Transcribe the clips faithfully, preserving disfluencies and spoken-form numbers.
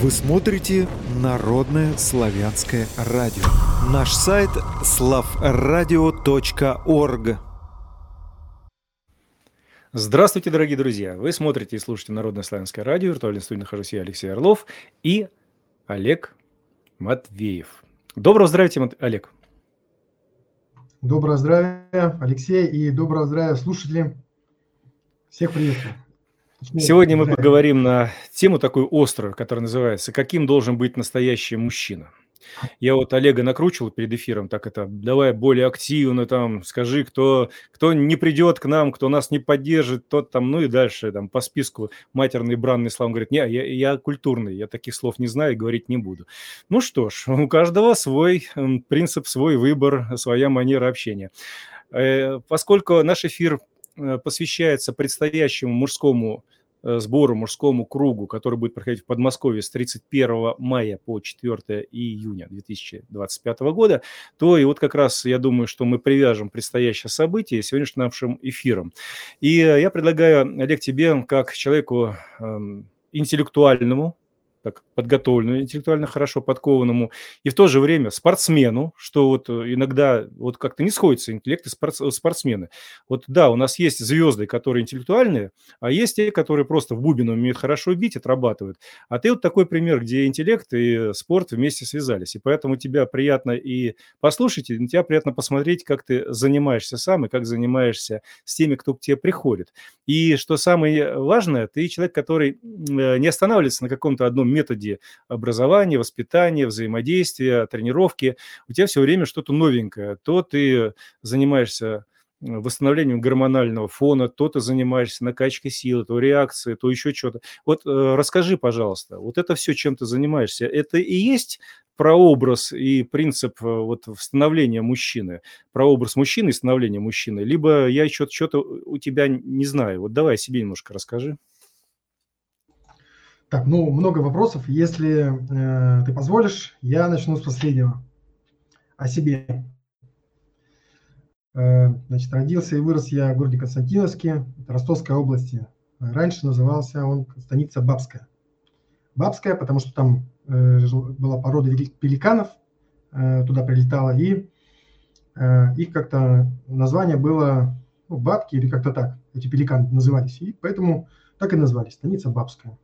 Вы смотрите Народное славянское радио. Наш сайт славрадио точка орг. Здравствуйте, дорогие друзья! Вы смотрите и слушаете Народное славянское радио. В виртуальной студии нахожусь я, Алексей Орлов, и Олег Матвеев. Доброго здравия, Олег! Доброго здравия, Алексей, и доброго здравия, слушатели. Всех приветствую. Сегодня мы поговорим на тему такую острую, которая называется «Каким должен быть настоящий мужчина?». Я вот Олега накручивал перед эфиром, так это, давай более активно, там, скажи, кто, кто не придет к нам, кто нас не поддержит, тот там, ну и дальше там по списку матерные бранные слова. Он говорит, не, я, я культурный, я таких слов не знаю и говорить не буду. Ну что ж, у каждого свой принцип, свой выбор, своя манера общения. Поскольку наш эфир посвящается предстоящему мужскому сбору, мужскому кругу, который будет проходить в Подмосковье с тридцать первого мая по четвёртое июня две тысячи двадцать пятого года, то и вот как раз я думаю, что мы привяжем предстоящее событие сегодняшним нашим эфиром. И я предлагаю, Олег, тебе, как человеку э, интеллектуальному, так, подготовленному, интеллектуально хорошо подкованному, и в то же время спортсмену, что вот иногда вот как-то не сходится интеллект и спортсмены. Вот да, у нас есть звезды, которые интеллектуальные, а есть те, которые просто в бубен умеют хорошо бить, отрабатывают. А ты вот такой пример, где интеллект и спорт вместе связались. И поэтому тебя приятно и послушать, и тебя приятно посмотреть, как ты занимаешься сам и как занимаешься с теми, кто к тебе приходит. И что самое важное, ты человек, который не останавливается на каком-то одном методе образования, воспитания, взаимодействия, тренировки. У тебя все время что-то новенькое. То ты занимаешься восстановлением гормонального фона, то ты занимаешься накачкой силы, то реакции, то еще что-то. Вот э, расскажи, пожалуйста, вот это все, чем ты занимаешься, это и есть прообраз и принцип вот становления мужчины, прообраз мужчины и становления мужчины, либо я что-то, что-то у тебя не знаю. Вот давай о себе немножко расскажи. Так, ну, много вопросов. Если э, ты позволишь, я начну с последнего. О себе. Э, значит, родился и вырос я в городе Константиновске, Ростовской области. Раньше назывался он станица Бабская. Бабская, потому что там э, была порода пеликанов, э, туда прилетала, и э, их как-то название было, ну, бабки или как-то так, эти пеликаны назывались. И поэтому так и назвались, станица Бабская.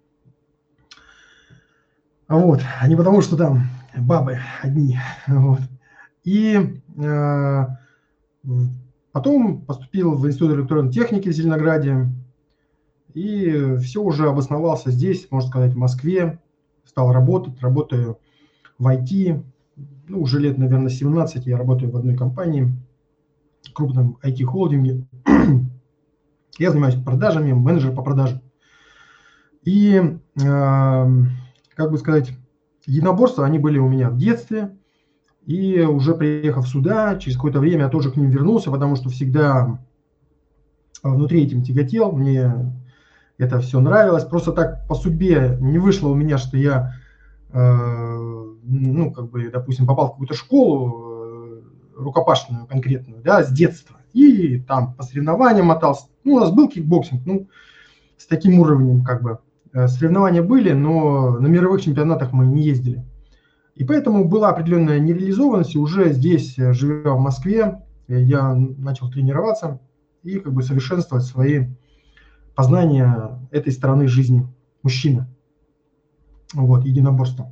Вот, а не потому, что там бабы одни. Вот. И э, потом поступил в Институт электронной техники в Зеленограде. И все, уже обосновался здесь, можно сказать, в Москве. Стал работать, работаю в ай ти. Ну, уже лет, наверное, семнадцать я работаю в одной компании, крупном ай ти-холдинге. Я занимаюсь продажами, менеджер по продажам. И... Э, как бы сказать, единоборства, они были у меня в детстве, и уже приехав сюда, через какое-то время я тоже к ним вернулся, потому что всегда внутри этим тяготел, мне это все нравилось. Просто так по судьбе не вышло у меня, что я, э, ну, как бы, допустим, попал в какую-то школу э, рукопашную конкретную, да, с детства, и там по соревнованиям мотался. Ну, у нас был кикбоксинг, ну, с таким уровнем, как бы. Соревнования были, но на мировых чемпионатах мы не ездили. И поэтому была определенная нереализованность. И уже здесь, живя в Москве, я начал тренироваться и как бы совершенствовать свои познания этой стороны жизни мужчины. Вот, единоборство.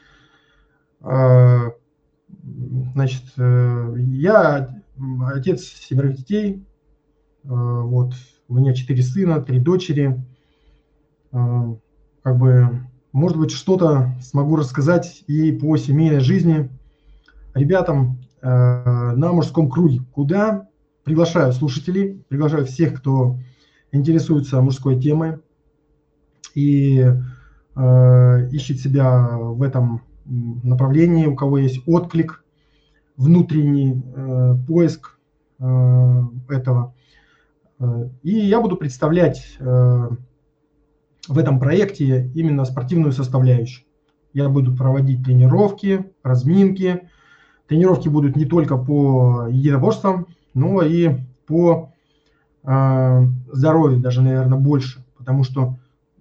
Значит, я отец семерых детей. Вот, у меня четыре сына, три дочери. Как бы, может быть, что-то смогу рассказать и по семейной жизни ребятам э, на мужском круге, куда приглашаю слушателей, приглашаю всех, кто интересуется мужской темой и э, ищет себя в этом направлении, у кого есть отклик, внутренний э, поиск э, этого. И я буду представлять э, в этом проекте именно спортивную составляющую. Я буду проводить тренировки, разминки. Тренировки будут не только по единоборствам, но и по э, здоровью, даже, наверное, больше. Потому что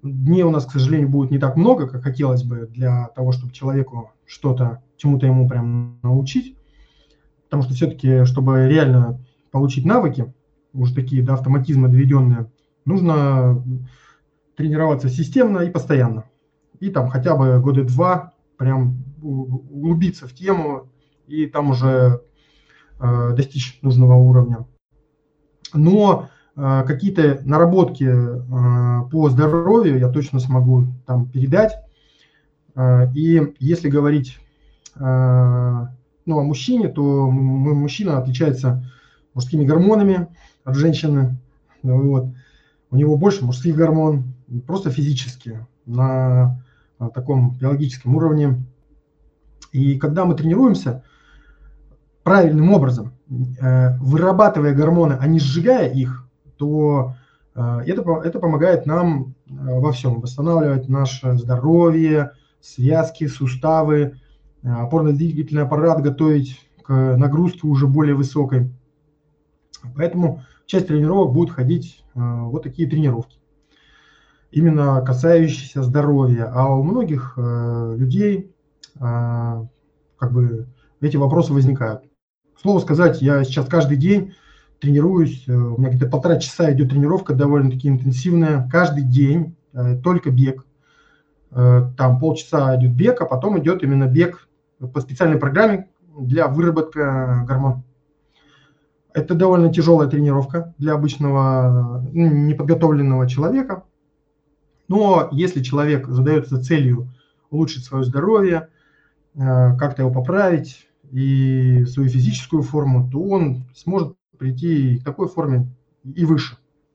дней у нас, к сожалению, будет не так много, как хотелось бы, для того, чтобы человеку что-то, чему-то ему прям научить. Потому что все-таки, чтобы реально получить навыки, уже такие, да, автоматизмы доведенные, нужно тренироваться системно и постоянно. И там хотя бы года два прям углубиться в тему и там уже э, достичь нужного уровня. Но э, какие-то наработки э, по здоровью я точно смогу там передать. Э, и если говорить э, ну, о мужчине, то мужчина отличается мужскими гормонами от женщины. Вот. У него больше мужских гормон, просто физически, на, на таком биологическом уровне. И когда мы тренируемся правильным образом, э, вырабатывая гормоны, а не сжигая их, то э, это, это помогает нам э, во всем. Восстанавливать наше здоровье, связки, суставы, э, опорно-двигательный аппарат, готовить к нагрузке уже более высокой. Поэтому часть тренировок будет ходить э, вот такие тренировки, именно касающиеся здоровья. А у многих э, людей э, как бы эти вопросы возникают. Слово сказать, я сейчас каждый день тренируюсь, э, у меня где-то полтора часа идет тренировка довольно-таки интенсивная, каждый день э, только бег. Э, там полчаса идет бег, а потом идет именно бег по специальной программе для выработки гормонов. Это довольно тяжелая тренировка для обычного ну, неподготовленного человека. Но если человек задается целью улучшить свое здоровье, как-то его поправить и свою физическую форму, то он сможет прийти к такой форме и выше.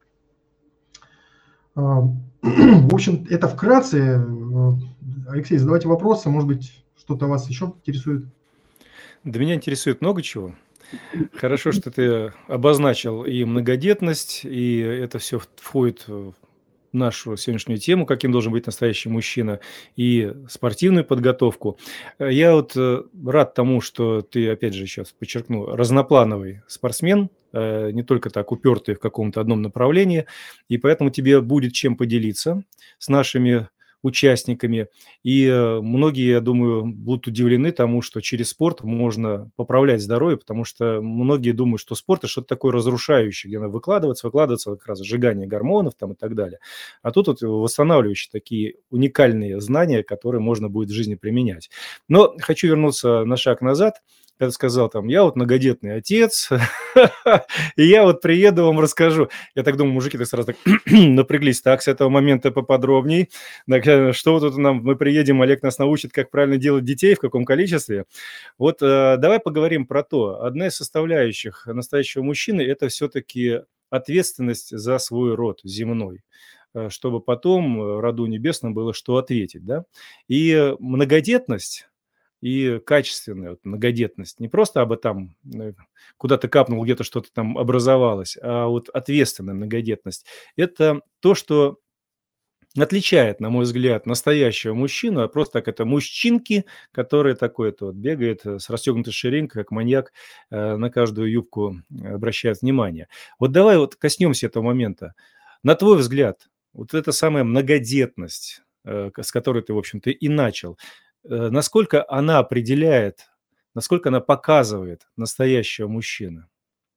В общем, это вкратце. Алексей, задавайте вопросы, может быть, что-то вас еще интересует? Да меня интересует много чего. Хорошо, что ты обозначил и многодетность, и это все входит в нашу сегодняшнюю тему, каким должен быть настоящий мужчина, и спортивную подготовку. Я вот рад тому, что ты, опять же, сейчас подчеркну, разноплановый спортсмен, не только так упертый в каком-то одном направлении, и поэтому тебе будет чем поделиться с нашими участниками. И многие, я думаю, будут удивлены тому, что через спорт можно поправлять здоровье, потому что многие думают, что спорт – это что-то такое разрушающее, где надо выкладываться, выкладываться, как раз сжигание гормонов там и так далее. А тут вот восстанавливающие такие уникальные знания, которые можно будет в жизни применять. Но хочу вернуться на шаг назад. Когда сказал там, я вот многодетный отец, и я вот приеду, вам расскажу. Я так думаю, мужики так сразу так напряглись. Так, с этого момента поподробней. Что вот тут нам, мы приедем, Олег нас научит, как правильно делать детей, в каком количестве. Вот э, давай поговорим про то. Одна из составляющих настоящего мужчины – это все-таки ответственность за свой род земной, чтобы потом роду небесным было что ответить, да? И многодетность и качественная вот, многодетность. Не просто об этом куда-то капнул, где-то что-то там образовалось, а вот ответственная многодетность. Это то, что отличает, на мой взгляд, настоящего мужчину, а просто так это мужчинки, который такой-то вот бегает с расстегнутой ширинкой, как маньяк, на каждую юбку обращает внимание. Вот давай вот коснемся этого момента. На твой взгляд, вот эта самая многодетность, с которой ты, в общем-то, и начал, насколько она определяет, насколько она показывает настоящего мужчину?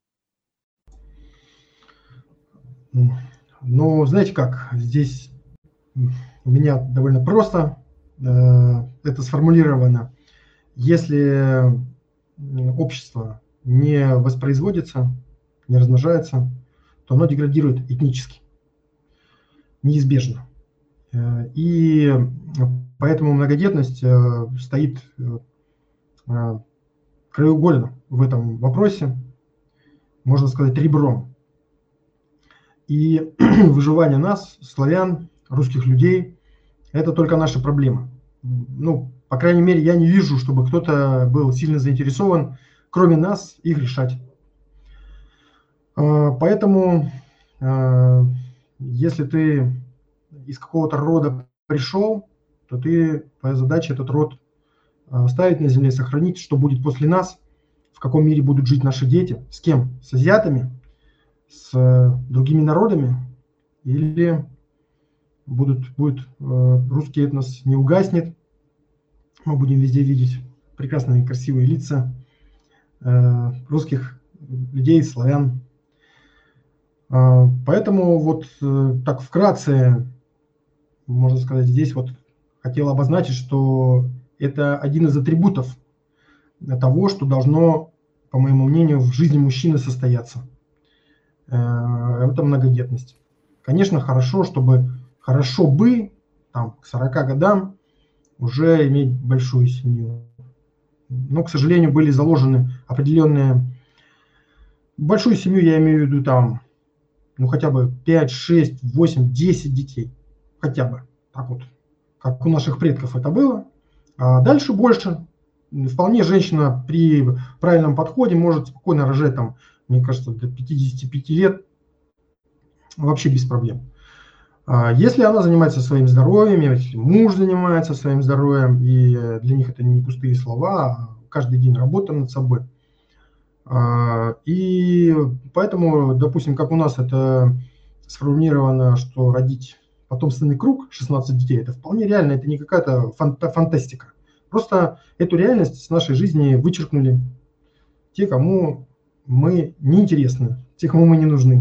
Ну, знаете как, здесь у меня довольно просто э, это сформулировано. Если общество не воспроизводится, не размножается, то оно деградирует этнически, неизбежно. И поэтому многодетность стоит краеугольно в этом вопросе, можно сказать, ребром. И выживание нас, славян, русских людей, это только наша проблема. Ну, по крайней мере, я не вижу, чтобы кто-то был сильно заинтересован, кроме нас, их решать. Поэтому, если ты из какого-то рода пришел, то ты, твоя задача этот род оставить на земле, сохранить, что будет после нас, в каком мире будут жить наши дети, с кем? С азиатами, с другими народами или будут, будет, русский этнос не угаснет. Мы будем везде видеть прекрасные красивые лица русских людей, славян. Поэтому вот так вкратце, можно сказать, здесь вот хотел обозначить, что это один из атрибутов того, что должно, по моему мнению, в жизни мужчины состояться. Это многодетность. Конечно, хорошо, чтобы хорошо бы там, к сорока годам уже иметь большую семью. Но, к сожалению, были заложены определенные... Большую семью я имею в виду там, ну хотя бы пять, шесть, восемь, десять детей. Хотя бы. Так вот, как у наших предков это было. А дальше больше. Вполне женщина при правильном подходе может спокойно рожать там, мне кажется, до пятидесяти пяти лет. Вообще без проблем. Если она занимается своим здоровьем, если муж занимается своим здоровьем, и для них это не пустые слова, а каждый день работа над собой. И поэтому, допустим, как у нас это сформулировано, что родить потомственный круг, шестнадцать детей, это вполне реально, это не какая-то фантастика. Просто эту реальность с нашей жизни вычеркнули те, кому мы не интересны, те, кому мы не нужны.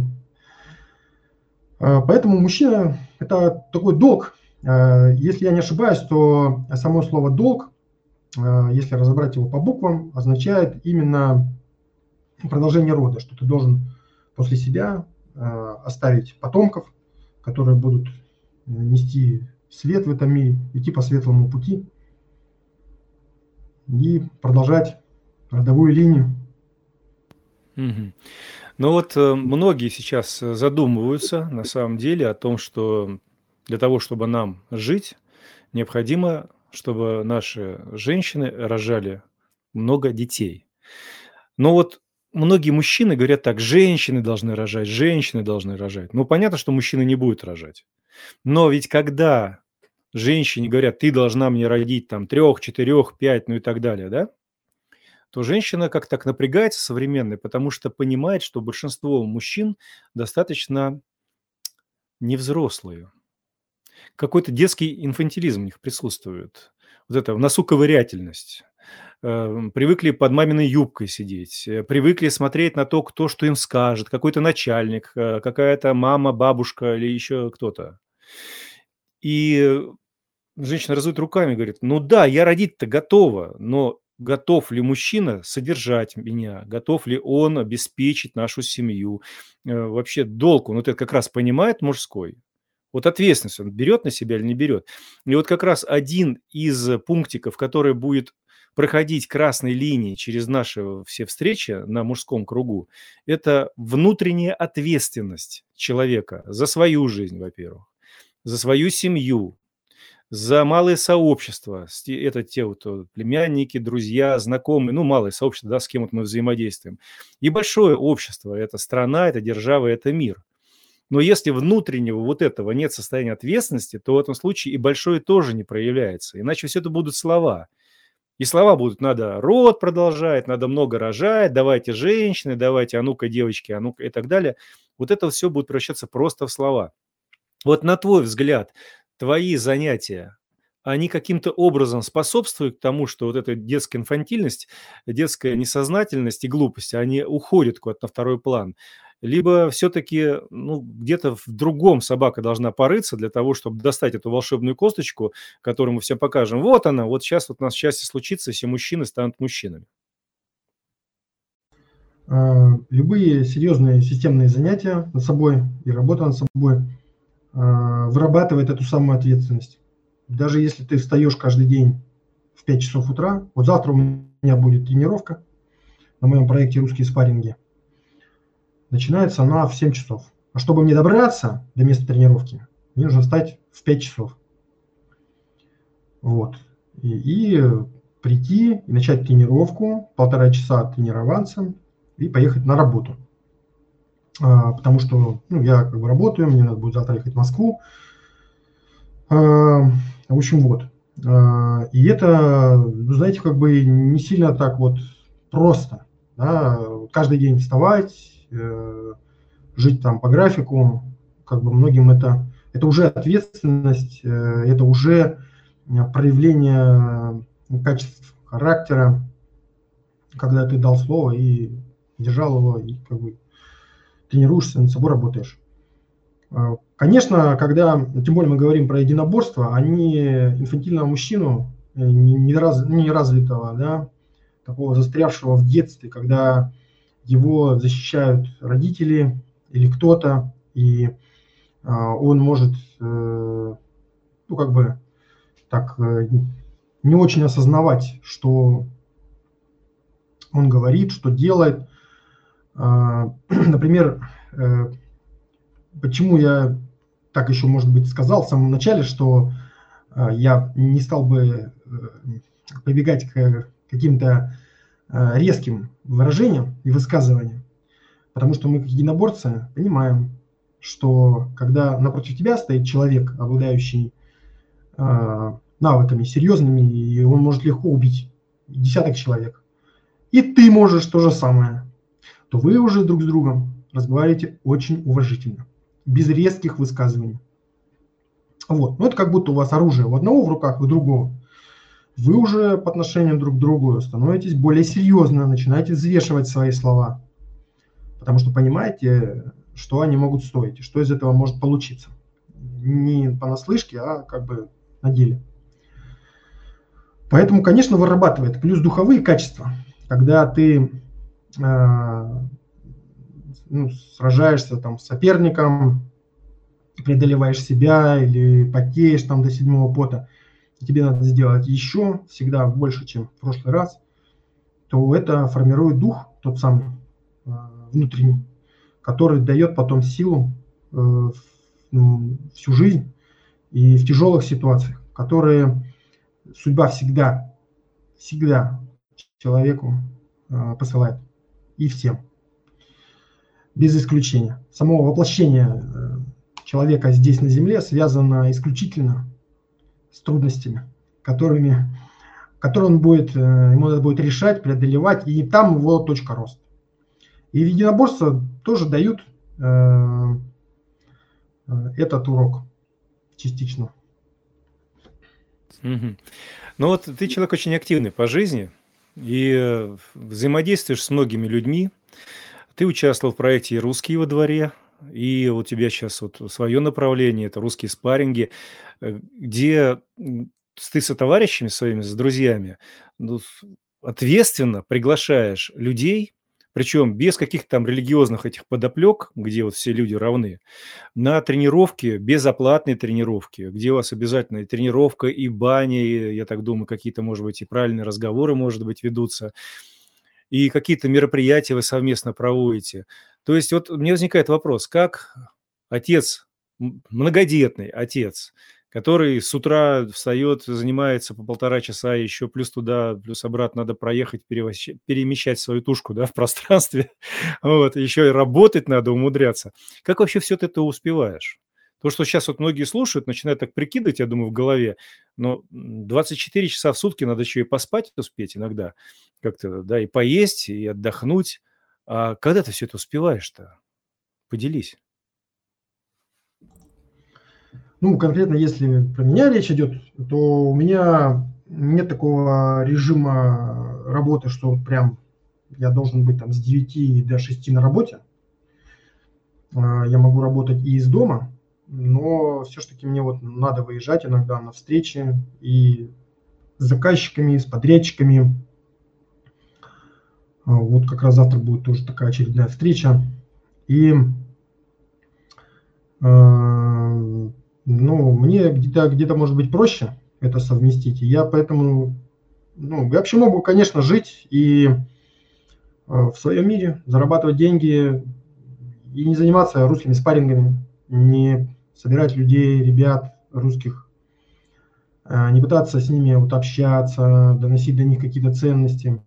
Поэтому мужчина – это такой долг. Если я не ошибаюсь, то само слово «долг», если разобрать его по буквам, означает именно продолжение рода, что ты должен после себя оставить потомков, которые будут нести свет в этом мире, идти по светлому пути и продолжать родовую линию. Мгм. Ну вот э, многие сейчас э, задумываются на самом деле о том, что для того, чтобы нам жить, необходимо, чтобы наши женщины рожали много детей. Но вот многие мужчины говорят так: женщины должны рожать, женщины должны рожать. Ну, понятно, что мужчина не будет рожать. Но ведь когда женщине говорят: ты должна мне родить там трех, четырех, пять, ну и так далее, да, то женщина как так напрягается современной, потому что понимает, что большинство мужчин достаточно невзрослые. Какой-то детский инфантилизм у них присутствует. Вот это в носу ковырятельность. Э, Привыкли под маминой юбкой сидеть, э, привыкли смотреть на то, кто что им скажет, какой-то начальник, э, какая-то мама, бабушка или еще кто-то. И женщина разводит руками и говорит: ну да, я родить-то готова, но готов ли мужчина содержать меня, готов ли он обеспечить нашу семью? Э, Вообще долг, он вот это как раз понимает мужской. Вот ответственность он берет на себя или не берет. И вот как раз один из пунктиков, который будет проходить красной линией через наши все встречи на мужском кругу, это внутренняя ответственность человека за свою жизнь, во-первых, за свою семью, за малые сообщества. С те- Это те вот э, племянники, друзья, знакомые, ну, малое сообщество, да, с кем вот мы взаимодействуем. И большое общество – это страна, это держава, это мир. Но если внутреннего вот этого нет состояния ответственности, то в этом случае и большое тоже не проявляется. Иначе все это будут слова. И слова будут: надо род продолжать, надо много рожать, давайте женщины, давайте, а ну-ка девочки, а ну-ка и так далее. Вот это все будет превращаться просто в слова. Вот на твой взгляд, твои занятия, они каким-то образом способствуют к тому, что вот эта детская инфантильность, детская несознательность и глупость, они уходят куда-то на второй план? Либо все-таки ну, где-то в другом собака должна порыться для того, чтобы достать эту волшебную косточку, которую мы всем покажем. Вот она, вот сейчас вот у нас счастье случится, и все мужчины станут мужчинами. Любые серьезные системные занятия над собой и работа над собой вырабатывает эту самую ответственность. Даже если ты встаешь каждый день в пять часов утра, вот завтра у меня будет тренировка на моем проекте «Русские спарринги». Начинается она в семь часов. А чтобы мне добраться до места тренировки, мне нужно встать в пять часов. Вот. И, и прийти, и начать тренировку, полтора часа тренироваться и поехать на работу. А, потому что ну, я как бы работаю, мне надо будет завтра ехать в Москву. А, в общем, вот. А, и это, ну, знаете, как бы не сильно так вот просто. Да? Каждый день вставать, жить там по графику, как бы многим это, Это уже ответственность, это уже проявление качеств характера, когда ты дал слово и держал его, и как бы тренируешься, над собой работаешь. Конечно, когда, тем более мы говорим про единоборство, они инфантильного мужчину, неразвитого, да, такого застрявшего в детстве, когда его защищают родители или кто-то, и он может, ну, как бы, так, не очень осознавать, что он говорит, что делает. Например, почему я так еще, может быть, сказал в самом начале, что я не стал бы прибегать к каким-то резким выражениям и высказываниям, потому что мы, как единоборцы, понимаем, что когда напротив тебя стоит человек, обладающий навыками серьезными, и он может легко убить десяток человек, и ты можешь то же самое, то вы уже друг с другом разговариваете очень уважительно, без резких высказываний. Вот. Ну, это как будто у вас оружие у одного в руках, у другого. Вы уже по отношению друг к другу становитесь более серьезно, начинаете взвешивать свои слова, потому что понимаете, что они могут стоить, и что из этого может получиться. Не понаслышке, а как бы на деле. Поэтому, конечно, вырабатывает плюс духовые качества, когда ты э, ну, сражаешься там с соперником, преодолеваешь себя или потеешь там до седьмого пота, и тебе надо сделать еще всегда больше, чем в прошлый раз, то это формирует дух, тот самый э, внутренний, который дает потом силу э, в, ну, всю жизнь и в тяжелых ситуациях, которые судьба всегда, всегда человеку э, посылает, и всем, без исключения. Само воплощение э, человека здесь на земле связано исключительно с трудностями, которыми, которые он будет, э, ему надо будет решать, преодолевать, и там его точка роста. И в единоборство тоже дают э, э, этот урок частично. Мгм. Ну вот ты человек очень активный по жизни и э, взаимодействуешь с многими людьми. Ты участвовал в проекте «Русские во дворе», и у тебя сейчас вот свое направление, это русские спарринги, э, где м, ты со товарищами своими, с друзьями, ну, с- ответственно приглашаешь людей, причем без каких-то там религиозных этих подоплек, где вот все люди равны, на тренировки, безоплатные тренировки, где у вас обязательно и тренировка, и баня, и, я так думаю, какие-то, может быть, и правильные разговоры, может быть, ведутся, и какие-то мероприятия вы совместно проводите. То есть вот мне возникает вопрос, как отец, м, многодетный отец, который с утра встает, занимается по полтора часа, еще плюс туда, плюс обратно надо проехать, перевощ- перемещать свою тушку, да, в пространстве, вот, еще и работать надо, умудряться. Как вообще все это успеваешь? То, что сейчас вот многие слушают, начинают так прикидывать, я думаю, в голове, но м, двадцать четыре часа в сутки надо еще и поспать успеть иногда, как-то, да, и поесть, и отдохнуть. А когда ты все это успеваешь-то? Поделись. Ну, конкретно, если про меня речь идет, то у меня нет такого режима работы, что вот прям я должен быть там с девяти до шести на работе. А, Я могу работать и из дома, но все-таки мне вот надо выезжать иногда на встречи и с заказчиками, и с подрядчиками. А, Вот как раз завтра будет тоже такая очередная встреча. И э, ну, мне где-то где-то может быть проще это совместить. И я поэтому, ну, я вообще могу, конечно, жить и э, в своем мире, зарабатывать деньги и не заниматься русскими спаррингами, не собирать людей, ребят русских, э, не пытаться с ними вот общаться, доносить до них какие-то ценности,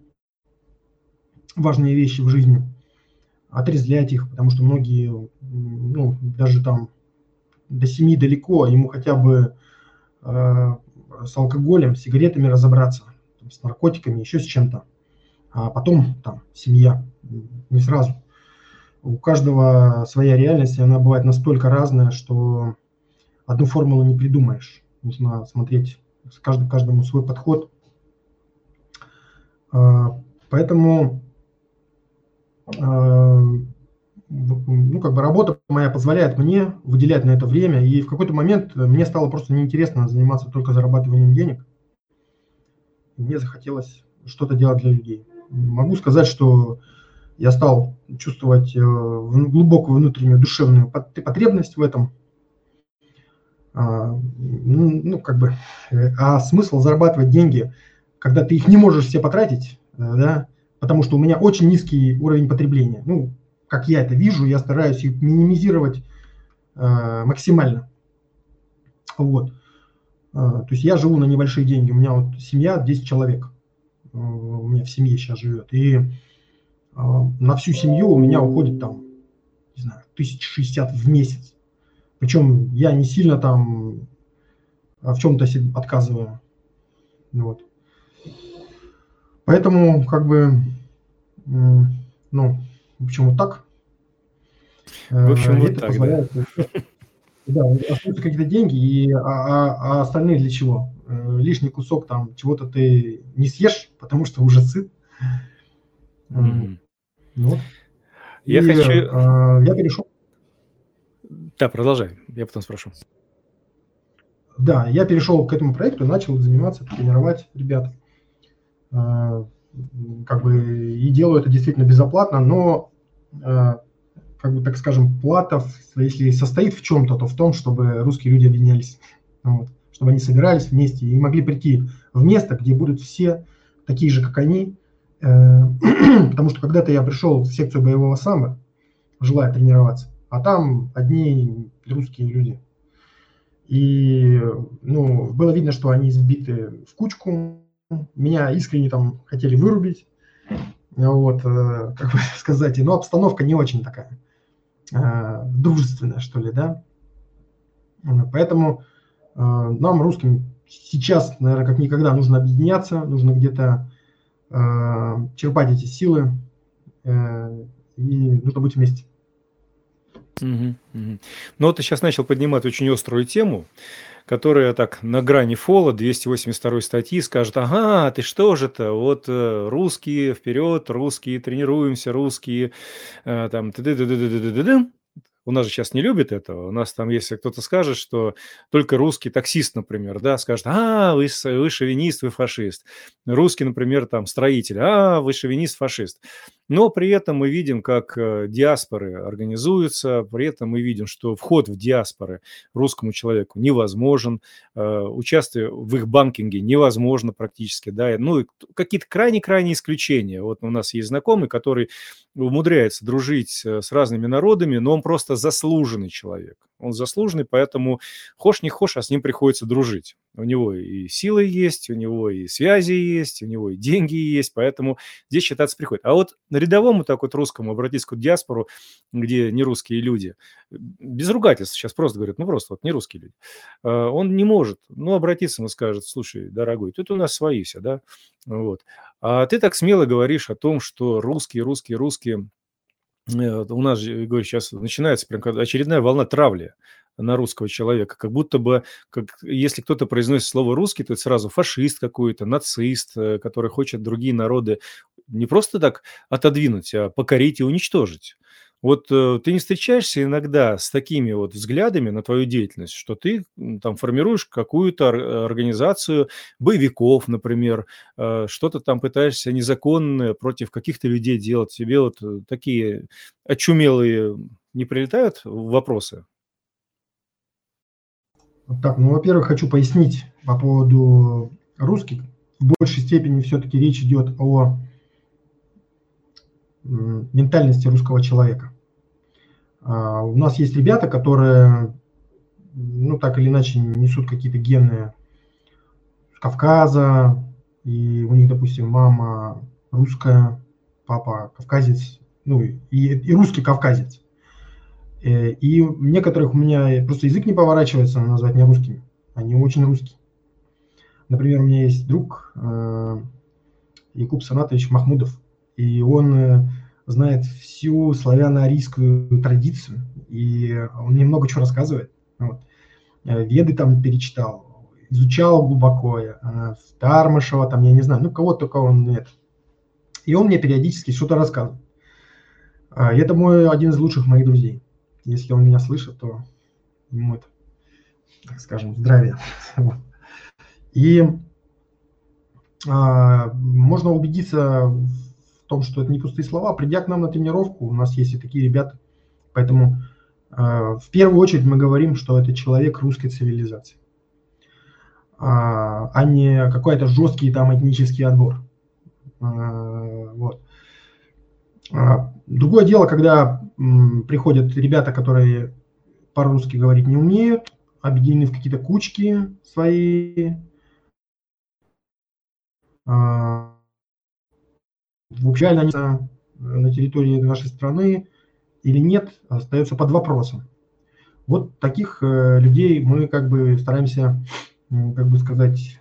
важные вещи в жизни, отрезвлять их, потому что многие, м, ну, даже там до семьи далеко, ему хотя бы э, с алкоголем, с сигаретами разобраться, там, с наркотиками, еще с чем-то. А потом там семья, м, не сразу. У каждого своя реальность, и она бывает настолько разная, что одну формулу не придумаешь. Нужно смотреть с каждым, каждому свой подход. Поэтому ну, как бы работа моя позволяет мне выделять на это время, и в какой-то момент мне стало просто неинтересно заниматься только зарабатыванием денег. Мне захотелось что-то делать для людей. Могу сказать, что я стал чувствовать глубокую внутреннюю душевную потребность в этом. Ну, как бы, а смысл зарабатывать деньги, когда ты их не можешь все потратить, да, потому что у меня очень низкий уровень потребления. Ну, как я это вижу, я стараюсь их минимизировать э, максимально. Вот. Э, то есть я живу на небольшие деньги. У меня вот семья десять человек. Э, у меня в семье сейчас живет. И э, на всю семью у меня уходит там, не знаю, тысяча шестьдесят в месяц. Причем я не сильно там в чем-то отказываю. Вот. Поэтому, как бы, ну, в общем, вот так. В общем, вот это так, позволяет, да. Да, остаются какие-то деньги, и, а, а, а остальные для чего? Лишний кусок там чего-то ты не съешь, потому что уже сыт. Mm-hmm. Вот. Я и хочу... а, я перешел. Да, продолжай, я потом спрошу. Да, я перешел к этому проекту и начал заниматься, тренировать ребят. Как бы и делаю это действительно безоплатно, но, как бы, так скажем, плата, если состоит в чем-то, то в том, чтобы русские люди объединялись, вот, чтобы они собирались вместе и могли прийти в место, где будут все такие же, как они, потому что когда-то я пришел в секцию боевого самбо, желая тренироваться, а там одни русские люди. И, ну, было видно, что они сбиты в кучку, меня искренне там хотели вырубить, вот, как бы сказать, но обстановка не очень такая э, дружественная, что ли, да. Поэтому э, нам, русским, сейчас, наверное, как никогда нужно объединяться, нужно где-то э, черпать эти силы, э, и нужно быть вместе. Угу, угу. Ну вот ты сейчас начал поднимать очень острую тему, которая так на грани фола двести восемьдесят второй статьи скажет: ага, ты что же это, вот русские вперед, русские тренируемся, русские э, там ты-ды-ды-ды-ды-ды-ды. У нас же сейчас не любят этого. У нас там, если кто-то скажет, что только русский таксист, например, да, скажет: а, вы, вы шовинист, вы фашист. Русский, например, там строитель: а, вы шовинист, фашист. Но при этом мы видим, как диаспоры организуются, при этом мы видим, что вход в диаспоры русскому человеку невозможен, участие в их банкинге невозможно практически, да, ну, какие-то крайне-крайне исключения. Вот у нас есть знакомый, который умудряется дружить с разными народами, но он просто заслуженный человек. Он заслуженный, поэтому хошь не хошь, а с ним приходится дружить. У него и силы есть, у него и связи есть, у него и деньги есть, поэтому здесь считаться приходит. А вот рядовому так вот русскому обратиться к диаспору, где не русские люди, без ругательств сейчас просто говорят, ну просто вот не русские люди, он не может, ну обратиться, ему скажет: слушай, дорогой, тут у нас свои все, да, вот. А ты так смело говоришь о том, что русские, русские, русские. У нас же, говорю, сейчас начинается прям очередная волна травли на русского человека, как будто бы, как, если кто-то произносит слово «русский», то это сразу фашист какой-то, нацист, который хочет другие народы не просто так отодвинуть, а покорить и уничтожить. Вот э, ты не встречаешься иногда с такими вот взглядами на твою деятельность, что ты там формируешь какую-то организацию боевиков, например, э, что-то там пытаешься незаконное против каких-то людей делать, тебе вот такие очумелые не прилетают вопросы? Так, ну, во-первых, хочу пояснить по поводу русских. В большей степени все-таки речь идет о ментальности русского человека. Uh, у нас есть ребята, которые, ну, так или иначе несут какие-то гены с Кавказа, и у них, допустим, мама русская, папа кавказец, ну, и, и русский кавказец. И, и некоторых у меня просто язык не поворачивается назвать не русскими, они очень русские. Например, у меня есть друг uh, Якуб Санатович Махмудов, и он uh, знает всю славяно-арийскую традицию, и он мне много чего рассказывает. Вот. э, Веды там перечитал, изучал глубоко, э, Тармышева, там, я не знаю, ну, кого только он нет. И он мне периодически что-то рассказывает. А, и это мой один из лучших моих друзей. Если он меня слышит, то ему это, так скажем, здравия. Вот. И а, можно убедиться в том, что это не пустые слова, придя к нам на тренировку. У нас есть и такие ребята. Поэтому а, в первую очередь мы говорим, что это человек русской цивилизации, а, а не какой-то жесткий там этнический отбор. А, вот. А, другое дело, когда м, приходят ребята, которые по-русски говорить не умеют, объединены в какие-то кучки свои. А, в общем, реально они на на территории нашей страны или нет, остается под вопросом. Вот таких э, людей мы как бы стараемся, м, как бы сказать,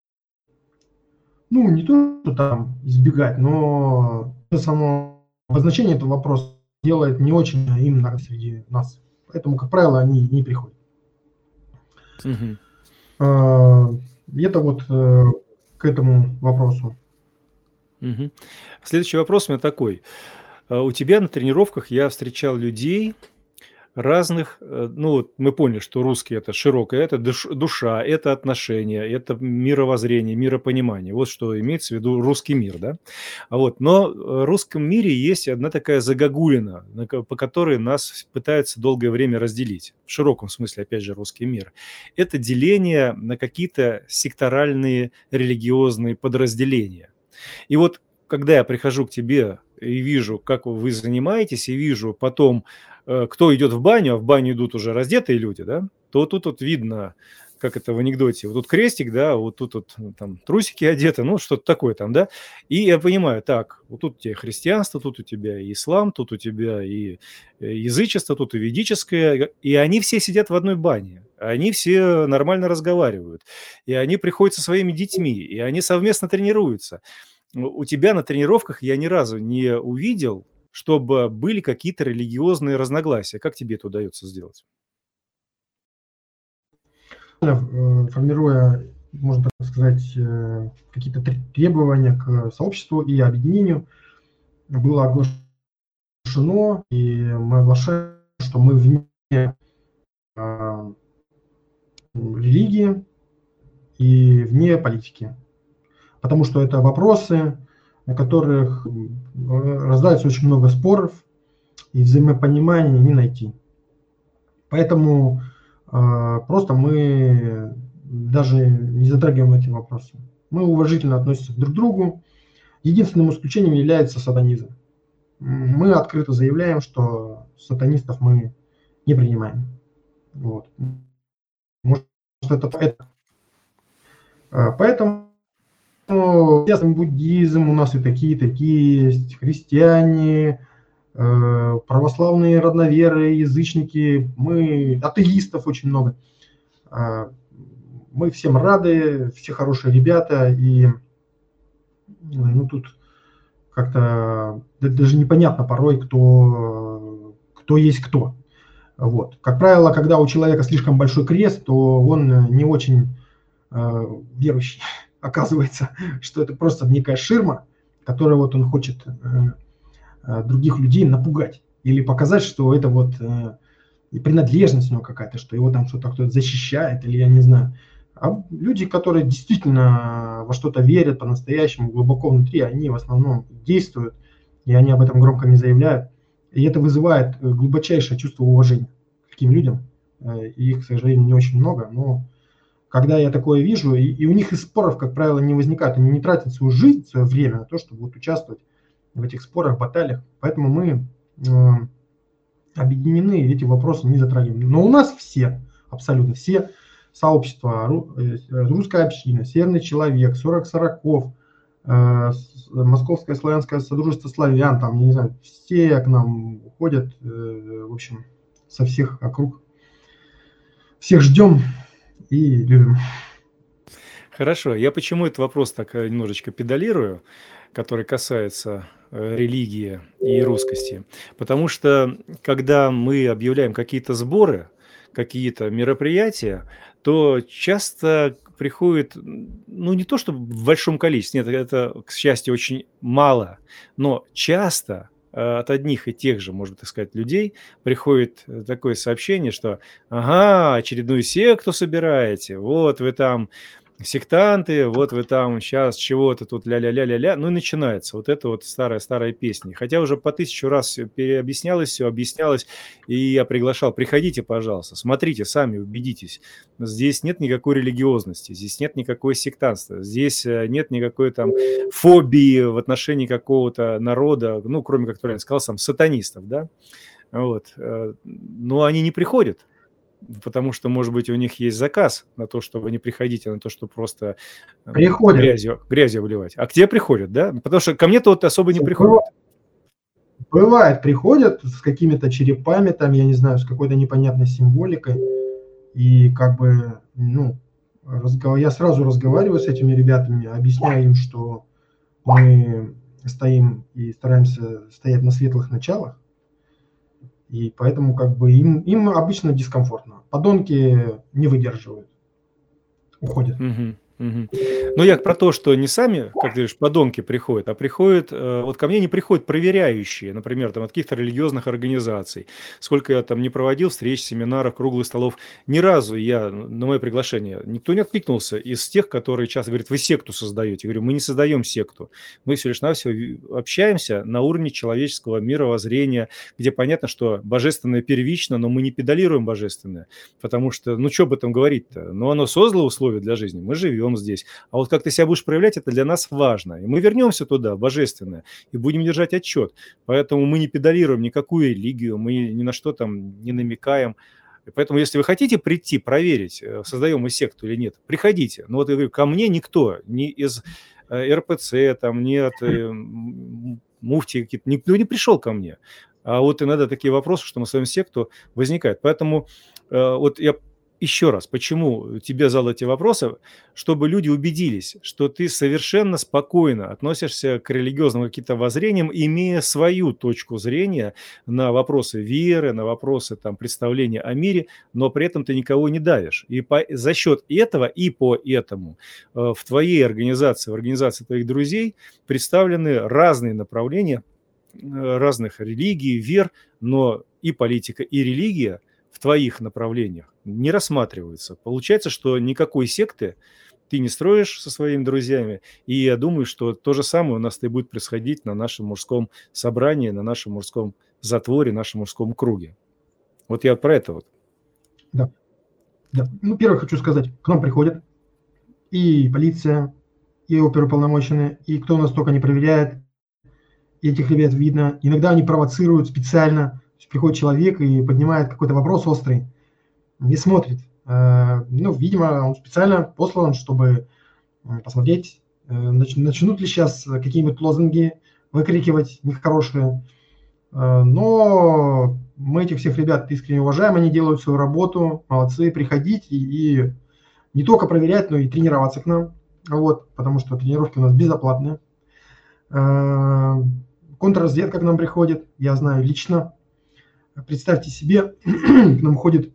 ну, не то, что там избегать, но само обозначение этого вопроса делает не очень им нравится среди нас. Поэтому, как правило, они не приходят. Мгм. А, Это вот э, к этому вопросу. Мгм. Следующий вопрос у меня такой. А, У тебя на тренировках я встречал людей разных, э, ну вот мы поняли, что русский это широкое, это душ- душа, это отношения, это мировоззрение, миропонимание. Вот что имеется в виду русский мир, да? А вот, но в русском мире есть одна такая загогулина, на ко- по которой нас пытаются долгое время разделить. В широком смысле, опять же, русский мир. Это деление на какие-то секторальные религиозные подразделения. И вот когда я прихожу к тебе и вижу, как вы занимаетесь, и вижу потом, э, кто идет в баню, а в баню идут уже раздетые люди, да, то вот тут вот видно, как это в анекдоте, вот тут крестик, да, вот тут вот ну, там трусики одеты, ну что-то такое там, да, и я понимаю, так, вот тут у тебя христианство, тут у тебя и ислам, тут у тебя и э, язычество, тут и ведическое, и они все сидят в одной бане, они все нормально разговаривают, и они приходят со своими детьми, и они совместно тренируются. Ну, у тебя на тренировках я ни разу не увидел, чтобы были какие-то религиозные разногласия. Как тебе это удается сделать? Э, Формируя, можно так сказать, э, какие-то тр- требования к сообществу и объединению, было оглашено, и мы оглашаем, что мы вне а, религии и вне политики. Потому что это вопросы, на которых м, рождается очень много споров, и взаимопонимания не найти. Поэтому э, просто мы даже не затрагиваем эти вопросы. Мы уважительно относимся друг к другу. Единственным исключением является сатанизм. М, Мы открыто заявляем, что сатанистов мы не принимаем. Вот. Может, это, это. Э, Поэтому ясный буддизм у нас и такие, такие есть, христиане, э, православные родноверы, язычники, мы атеистов очень много. А, Мы всем рады, все хорошие ребята, и ну, тут как-то да- даже непонятно порой, кто, кто есть кто. Вот. Как правило, когда у человека слишком большой крест, то он не очень э, верующий оказывается, что это просто некая ширма, которой вот он хочет э, э, других людей напугать или показать, что это вот э, и принадлежность у него какая-то, что его там что-то кто-то защищает, или я не знаю. А люди, которые действительно во что-то верят по-настоящему, глубоко внутри, они в основном действуют, и они об этом громко не заявляют. И это вызывает э, глубочайшее чувство уважения к таким людям. Э, И их, к сожалению, не очень много, но когда я такое вижу, и, и у них и споров, как правило, не возникает, они не тратят свою жизнь, свое время на то, чтобы вот участвовать в этих спорах, баталиях. Поэтому мы э, объединены, и эти вопросы не затрагиваем. Но у нас все, абсолютно все сообщества, ру- э, русская община, Северный человек, сорок сороков, э, с- Московское славянское содружество славян, там, я не знаю, все к нам уходят, э, в общем, со всех округ. Всех ждем и любим. Хорошо. Я почему этот вопрос так э, немножечко педалирую, который касается э, религии и русскости? Потому что когда мы объявляем какие-то сборы, какие-то мероприятия, то часто приходит, ну, не то чтобы в большом количестве, нет, это, к счастью, очень мало, но часто э, от одних и тех же, можно так сказать, людей приходит э, такое сообщение, что ага, очередную секту собираете, вот вы там сектанты, вот вы там сейчас чего-то тут ля-ля-ля-ля-ля, ну и начинается вот это вот старая-старая песня. Хотя уже по тысячу раз всё переобъяснялось, все объяснялось, и я приглашал, приходите, пожалуйста, смотрите, сами убедитесь. Здесь нет никакой религиозности, здесь нет никакой сектантства, здесь э, нет никакой там фобии в отношении какого-то народа, ну, кроме, как правильно сказал, сам сатанистов, да, вот. э, Но они не приходят. Потому что, может быть, у них есть заказ на то, чтобы не приходить, а на то, чтобы просто э, Приходят. грязью, грязью обливать. А к тебе приходят, да? Потому что ко мне-то вот особо не Быва- приходят. Бывает, приходят с какими-то черепами, там, я не знаю, с какой-то непонятной символикой. И как бы, ну, разгов- я сразу разговариваю с этими ребятами, объясняю им, что мы стоим и стараемся стоять на светлых началах. И поэтому как бы им, им обычно дискомфортно. Подонки не выдерживают, уходят. Мгм, мгм. Ну, я про то, что не сами, как ты говоришь, подонки приходят, а приходят, э, вот ко мне не приходят проверяющие, например, там, от каких-то религиозных организаций. Сколько я там не проводил встреч, семинаров, круглых столов, ни разу я на мое приглашение, никто не откликнулся из тех, которые часто говорят, вы секту создаете. Я говорю, мы не создаем секту, мы всего лишь навсего общаемся на уровне человеческого мировоззрения, где понятно, что божественное первично, но мы не педалируем божественное, потому что, ну, что об этом говорить-то? Ну, оно создало условия для жизни, мы живем здесь. А вот как ты себя будешь проявлять, это для нас важно. И мы вернемся туда, в божественное, и будем держать отчет. Поэтому мы не педалируем никакую религию, мы ни на что там не намекаем. И поэтому, если вы хотите прийти, проверить, э, создаем мы секту или нет, приходите. Но вот я говорю, ко мне никто, ни из э, эр пэ цэ, там, ни от э, м, муфтии какие-то, никто не пришел ко мне. А вот иногда такие вопросы, что мы создаем секту, возникают. Поэтому э, вот я еще раз, почему тебе задал эти вопросы, чтобы люди убедились, что ты совершенно спокойно относишься к религиозным каким-то воззрениям, имея свою точку зрения на вопросы веры, на вопросы там, представления о мире, но при этом ты никого не давишь. И по, за счет этого и по этому э, в твоей организации, в организации твоих друзей представлены разные направления э, разных религий, вер, но и политика, и религия в твоих направлениях не рассматриваются. Получается, что никакой секты ты не строишь со своими друзьями, и я думаю, что то же самое у нас и будет происходить на нашем мужском собрании, на нашем мужском затворе, нашем мужском круге. Вот я про это вот. Да. Да. Ну, первое хочу сказать, к нам приходят и полиция, и оперуполномоченные, и кто нас только не проверяет, этих ребят видно. Иногда они провоцируют специально. То есть приходит человек и поднимает какой-то вопрос острый и смотрит. Э, Ну, видимо, он специально послан, чтобы э, посмотреть, э, нач- начнут ли сейчас какие-нибудь лозунги выкрикивать нехорошие. Э, Но мы этих всех ребят искренне уважаем, они делают свою работу, молодцы, приходить и, и не только проверять, но и тренироваться к нам, вот, потому что тренировки у нас безоплатные. Э, Контрразведка к нам приходит, я знаю лично. Представьте себе, к нам ходит,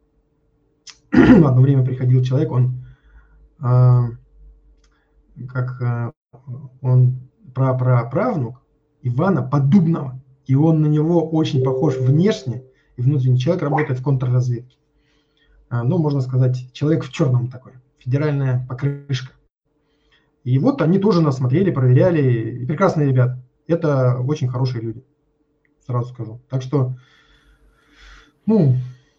одно время приходил человек, он э, как э, он прапраправнук Ивана Поддубного, и он на него очень похож внешне, и внутренний человек работает в контрразведке. А, ну, можно сказать, человек в черном такой, федеральная покрышка. И вот они тоже нас смотрели, проверяли, и прекрасные ребята. Это очень хорошие люди, сразу скажу. Так что, ну,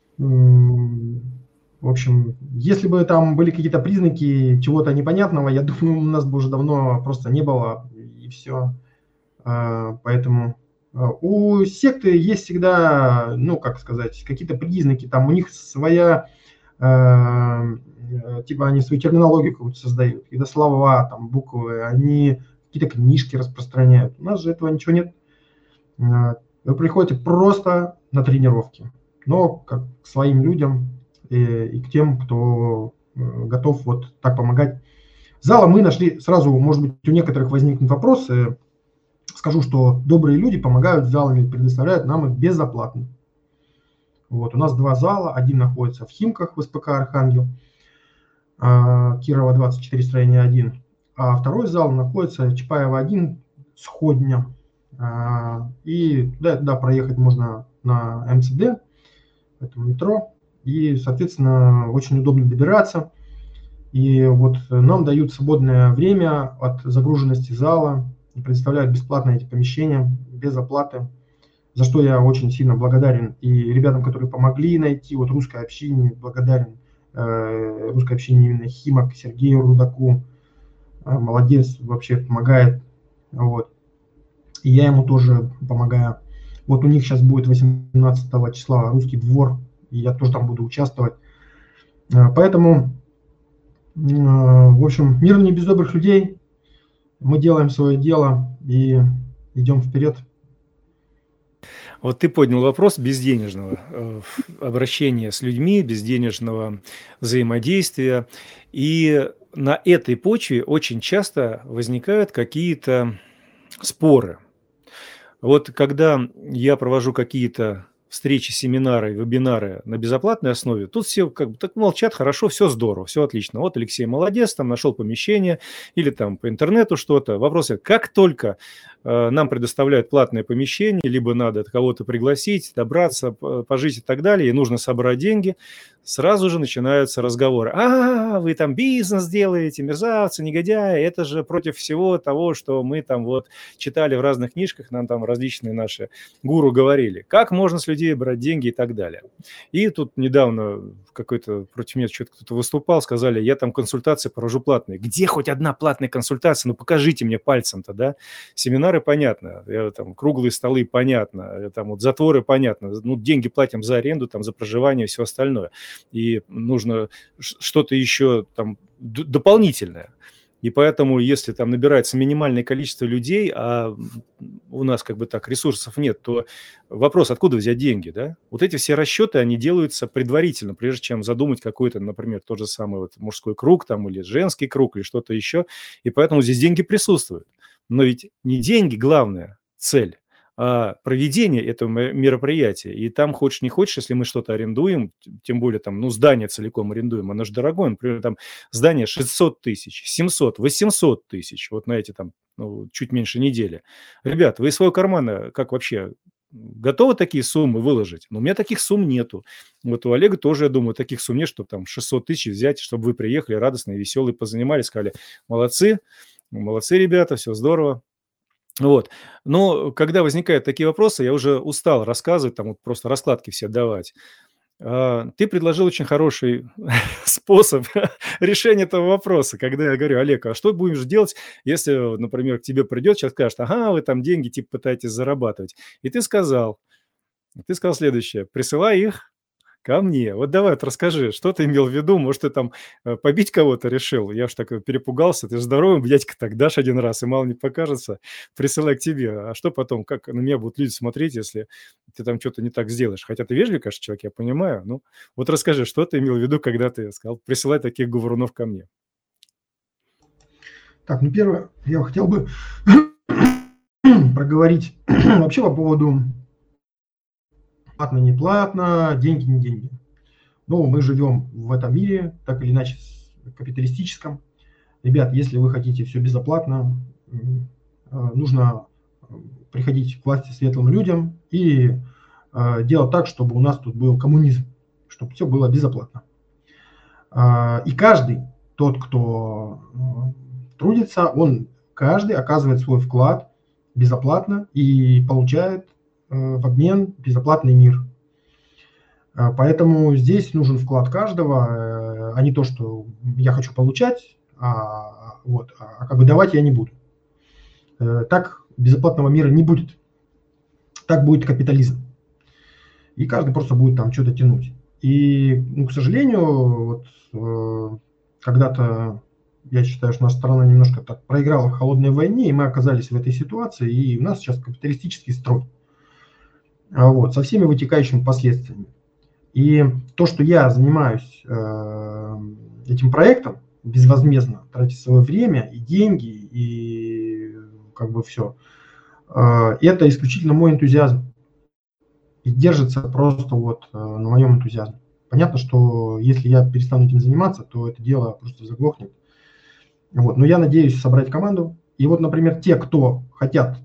м, в общем, если бы там были какие-то признаки чего-то непонятного, я думаю, у нас бы уже давно просто не было, и все. А, Поэтому а, у секты есть всегда, ну, как сказать, какие-то признаки, там у них своя, а, э, типа они свою терминологию какую-то создают, какие-то слова, там, буквы, они какие-то книжки распространяют. У нас же этого ничего нет. А, Вы приходите просто на тренировки, но как к своим людям и, и к тем, кто э, готов вот так помогать. Зала мы нашли сразу, может быть, у некоторых возникнут вопросы. Скажу, что добрые люди помогают залами, предоставляют нам их безоплатно. Вот, у нас два зала, один находится в Химках, в СПК «Архангел», Кирова двадцать четыре, строение один, а второй зал находится Чапаева один, Сходня. И туда, туда проехать можно на эм цэ дэ, это метро, и, соответственно, очень удобно добираться. И вот нам дают свободное время от загруженности зала, предоставляют бесплатно эти помещения, без оплаты, за что я очень сильно благодарен и ребятам, которые помогли найти, вот русской общине, благодарен э, русской общине именно Химок, Сергею Рудаку, э, молодец, вообще помогает, вот. И я ему тоже помогаю. Вот у них сейчас будет восемнадцатого числа русский двор, и я тоже там буду участвовать. Поэтому, в общем, мир не без добрых людей. Мы делаем свое дело и идем вперед. Вот ты поднял вопрос безденежного э, обращения с людьми, безденежного взаимодействия. И на этой почве очень часто возникают какие-то споры. Вот когда я провожу какие-то встречи, семинары, вебинары на безоплатной основе, тут все как бы так молчат, хорошо, все здорово, все отлично. Вот Алексей молодец, там нашел помещение или там по интернету что-то. Вопрос, как только э, нам предоставляют платное помещение, либо надо кого-то пригласить, добраться, пожить и так далее, и нужно собрать деньги, сразу же начинаются разговоры. А, вы там бизнес делаете, мерзавцы, негодяи, это же против всего того, что мы там вот читали в разных книжках, нам там различные наши гуру говорили. Как можно с людей брать деньги и так далее. И тут недавно какой-то против меня что-то кто-то выступал, сказали, я там консультации провожу платные. Где хоть одна платная консультация? Ну покажите мне пальцем-то, да? Семинары понятно, я, там, круглые столы понятно, там вот затворы понятно, ну деньги платим за аренду, там за проживание и все остальное. И нужно что-то еще там д- дополнительное. И поэтому, если там набирается минимальное количество людей, а у нас как бы так ресурсов нет, то вопрос, откуда взять деньги, да? Вот эти все расчеты, они делаются предварительно, прежде чем задумать какой-то, например, тот же самый вот мужской круг там или женский круг или что-то еще. И поэтому здесь деньги присутствуют. Но ведь не деньги главная цель, а проведение этого мероприятия. И там, хочешь не хочешь, если мы что-то арендуем, тем более там, ну, здание целиком арендуем, оно же дорогое, например, там здание шестьсот тысяч, семьсот, восемьсот тысяч, вот на эти там, ну, чуть меньше недели. Ребят, вы из своего кармана как вообще готовы такие суммы выложить? Но у меня таких сумм нету. Вот у Олега тоже, я думаю, таких сумм нет, чтобы там шестьсот тысяч взять, чтобы вы приехали радостные, веселые, позанимались, сказали, молодцы, молодцы, ребята, все здорово. Вот. Но когда возникают такие вопросы, я уже устал рассказывать, там вот просто раскладки все давать. А, Ты предложил очень хороший способ решения этого вопроса, когда я говорю, Олег, а что будешь делать, если, например, к тебе придет, сейчас скажет, ага, вы там деньги типа пытаетесь зарабатывать. И ты сказал, ты сказал следующее, присылай их ко мне. Вот давай, вот расскажи, что ты имел в виду? Может, ты там э, побить кого-то решил? Я уж так перепугался. Ты же здоровым дядька так дашь один раз, и мало не покажется. Присылай к тебе. А что потом? Как на меня будут люди смотреть, если ты там что-то не так сделаешь? Хотя ты вежливый, конечно, человек, я понимаю. Ну, вот расскажи, что ты имел в виду, когда ты сказал, присылай таких говорунов ко мне? Так, ну первое, я хотел бы проговорить вообще по поводу платно, не платно, деньги, не деньги. Но мы живем в этом мире, так или иначе, капиталистическом. Ребят, если вы хотите все безоплатно, нужно приходить к власти светлым людям и делать так, чтобы у нас тут был коммунизм, чтобы все было безоплатно. И каждый, тот, кто трудится, он каждый оказывает свой вклад безоплатно и получает в обмен безоплатный мир. Поэтому здесь нужен вклад каждого, а не то, что я хочу получать, а, вот, а как бы давать я не буду. Так безоплатного мира не будет. Так будет капитализм. И каждый просто будет там что-то тянуть. И, ну, к сожалению, вот, когда-то я считаю, что наша страна немножко так проиграла в холодной войне, и мы оказались в этой ситуации, и у нас сейчас капиталистический строй. Вот, со всеми вытекающими последствиями. И то, что я занимаюсь э, этим проектом безвозмездно, тратя свое время и деньги, и как бы все, э, это исключительно мой энтузиазм. и держится просто вот э, на моем энтузиазме. Понятно, что если я перестану этим заниматься, то это дело просто заглохнет. Вот. Но я надеюсь собрать команду. И вот, например, те, кто хотят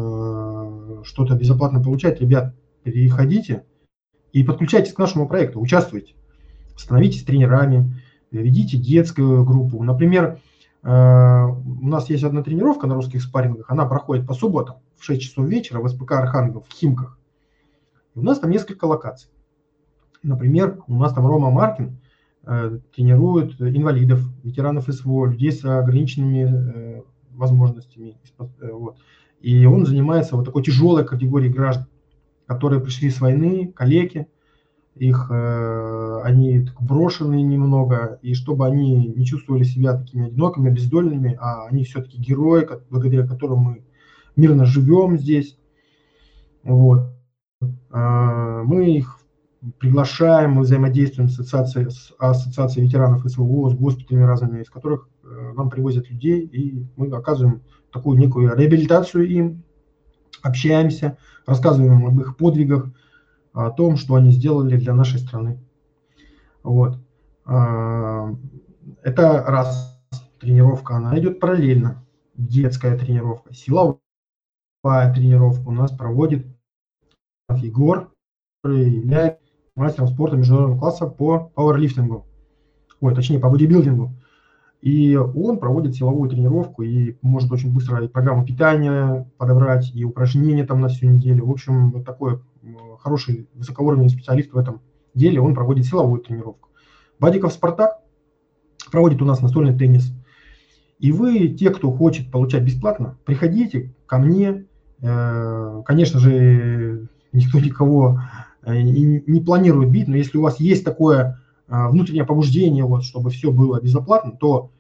э, что-то безоплатно получать, ребят, переходите и подключайтесь к нашему проекту, участвуйте, становитесь тренерами, ведите детскую группу. Например, э, у нас есть одна тренировка на русских спаррингах, она проходит по субботам в шесть часов вечера в СПК «Архангел» в Химках. И у нас там несколько локаций. Например, у нас там Рома Маркин э, тренирует инвалидов, ветеранов СВО, людей с ограниченными э, возможностями. Э, вот. И он занимается вот такой тяжелой категорией граждан, которые пришли с войны, калеки, их, э, они так брошенные немного, и чтобы они не чувствовали себя такими одинокими, бездольными, а они все-таки герои, как, благодаря которым мы мирно живем здесь. Вот. Э, мы их приглашаем, мы взаимодействуем с ассоциацией, с ассоциацией ветеранов СВО, с госпиталями разными, из которых э, нам привозят людей, и мы оказываем такую некую реабилитацию им, общаемся, рассказываем об их подвигах, о том, что они сделали для нашей страны. Вот. Это раз тренировка, она идет параллельно. Детская тренировка, силовая тренировка у нас проводит Егор, который является мастером спорта международного класса по пауэрлифтингу, ой, точнее по бодибилдингу. И он проводит силовую тренировку и может очень быстро и программу питания подобрать, и упражнения там на всю неделю. В общем, вот такой хороший высокоуровневый специалист в этом деле, он проводит силовую тренировку. Бадиков Спартак проводит у нас настольный теннис. И вы, те, кто хочет получать бесплатно, приходите ко мне. Конечно же, никто никого не планирует бить, но если у вас есть такое внутреннее побуждение, вот, чтобы все было безоплатно, то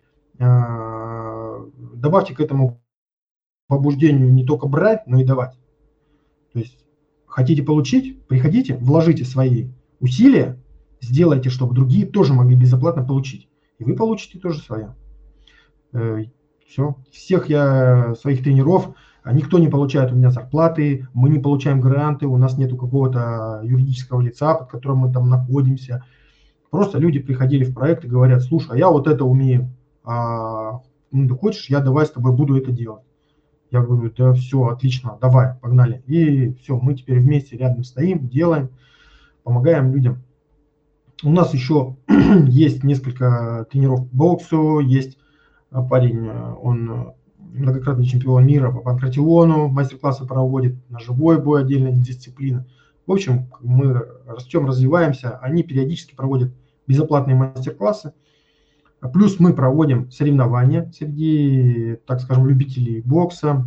э, добавьте к этому побуждению не только брать, но и давать. То есть хотите получить, приходите, вложите свои усилия, сделайте, чтобы другие тоже могли безоплатно получить. И вы получите тоже свое. Э, все. Всех я своих тренеров, никто не получает у меня зарплаты, мы не получаем гранты, у нас нету какого-то юридического лица, под которым мы там находимся. Просто люди приходили в проект и говорят: слушай, а я вот это умею, а, ну, ты хочешь, я давай с тобой буду это делать. Я говорю: да все, отлично, давай, погнали. И все, мы теперь вместе рядом стоим, делаем, помогаем людям. У нас еще есть несколько тренеров по боксу, есть парень, он многократный чемпион мира по панкратиону, мастер-классы проводит, на живой бой отдельная дисциплина. В общем, мы растем, развиваемся, они периодически проводят безоплатные мастер-классы. Плюс мы проводим соревнования среди, так скажем, любителей бокса.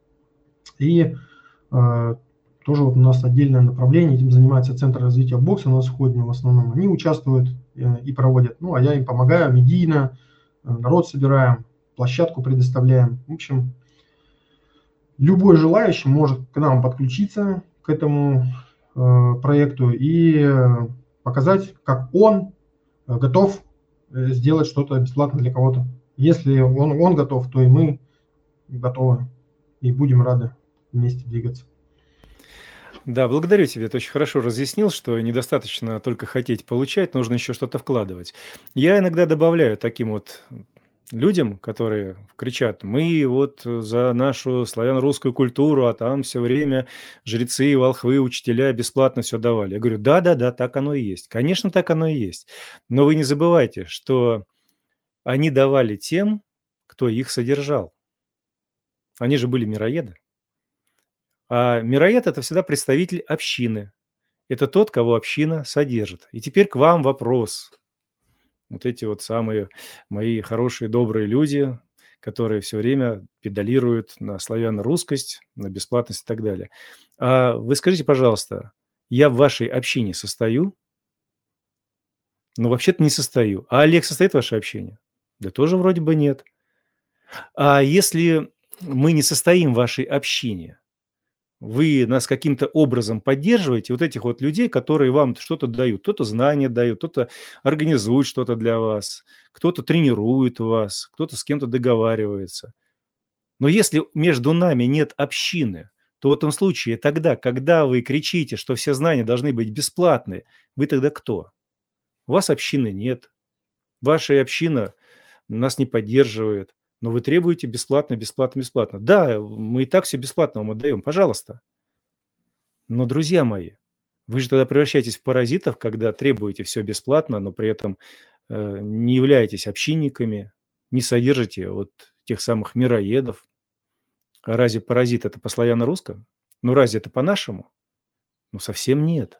И э, тоже вот у нас отдельное направление, этим занимается Центр развития бокса на Сходне в основном. Они участвуют э, и проводят. Ну, а я им помогаю медийно, э, народ собираем, площадку предоставляем. В общем, любой желающий может к нам подключиться, к этому проекту и показать, как он готов сделать что-то бесплатно для кого-то. Если он, он готов, то и мы готовы и будем рады вместе двигаться. Да, благодарю тебя. Ты очень хорошо разъяснил, что недостаточно только хотеть получать, нужно еще что-то вкладывать. Я иногда добавляю таким вот людям, которые кричат: мы вот за нашу славяно-русскую культуру, а там все время жрецы, волхвы, учителя бесплатно все давали. Я говорю: да-да-да, так оно и есть. Конечно, так оно и есть. Но вы не забывайте, что они давали тем, кто их содержал. Они же были мироеды. А мироед – это всегда представитель общины. Это тот, кого община содержит. И теперь к вам вопрос. Вот эти вот самые мои хорошие, добрые люди, которые все время педалируют на славяно-русскость, на бесплатность и так далее. А вы скажите, пожалуйста, я в вашей общине состою? Ну, вообще-то не состою. А Олег состоит в вашей общине? Да тоже вроде бы нет. А если мы не состоим в вашей общине, вы нас каким-то образом поддерживаете, вот этих вот людей, которые вам что-то дают. Кто-то знания дают, кто-то организует что-то для вас, кто-то тренирует вас, кто-то с кем-то договаривается. Но если между нами нет общины, то в этом случае тогда, когда вы кричите, что все знания должны быть бесплатны, вы тогда кто? У вас общины нет, ваша община нас не поддерживает, но вы требуете бесплатно, бесплатно, бесплатно. Да, мы и так все бесплатно вам отдаем, пожалуйста. Но, друзья мои, вы же тогда превращаетесь в паразитов, когда требуете все бесплатно, но при этом э, не являетесь общинниками, не содержите вот тех самых мироедов. А разве паразит это по славяно-русскому? Ну разве это по-нашему? Ну совсем нет.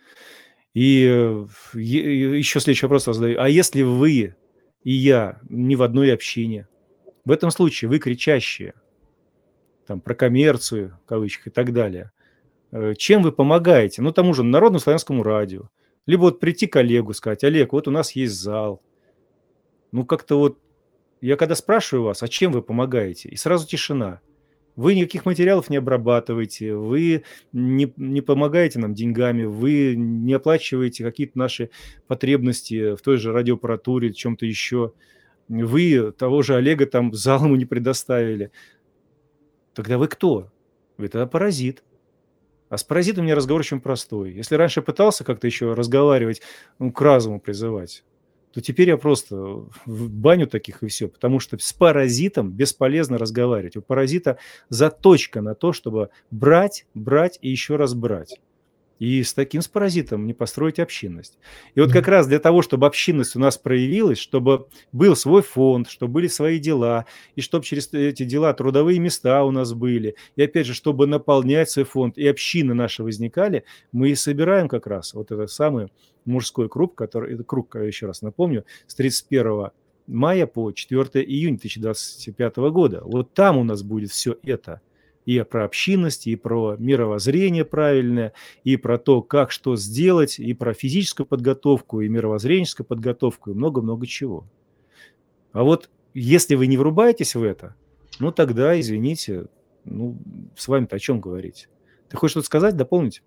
И э, е- еще следующий вопрос я задаю. А если вы и я не в одной общине? В этом случае вы кричащие там, про коммерцию, в кавычках, и так далее. Э, Чем вы помогаете? Ну, тому же Народному славянскому радио. Либо вот прийти к Олегу, сказать: Олег, вот у нас есть зал. Ну, как-то вот я когда спрашиваю вас, а чем вы помогаете? И сразу тишина. Вы никаких материалов не обрабатываете, вы не, не помогаете нам деньгами, вы не оплачиваете какие-то наши потребности в той же радиоаппаратуре, чем-то еще. Вы того же Олега там зал ему не предоставили. Тогда вы кто? Вы тогда паразит. А с паразитом у меня разговор очень простой. Если раньше я пытался как-то еще разговаривать, ну, к разуму призывать, то теперь я просто в баню таких и все. Потому что с паразитом бесполезно разговаривать. У паразита заточка на то, чтобы брать, брать и еще раз брать. И с таким с паразитом не построить общинность. И вот как раз для того, чтобы общинность у нас проявилась, чтобы был свой фонд, чтобы были свои дела, и чтобы через эти дела трудовые места у нас были, и опять же, чтобы наполнять свой фонд, и общины наши возникали, мы и собираем как раз вот этот самый мужской круг, который, это круг, еще раз напомню, с тридцать первого мая по четвёртое июня две тысячи двадцать пятого года. Вот там у нас будет все это. И про общинность, и про мировоззрение правильное, и про то, как что сделать, и про физическую подготовку, и мировоззренческую подготовку, и много-много чего. А вот если вы не врубаетесь в это, ну тогда, извините, ну с вами-то о чем говорить? Ты хочешь что-то сказать, дополнить?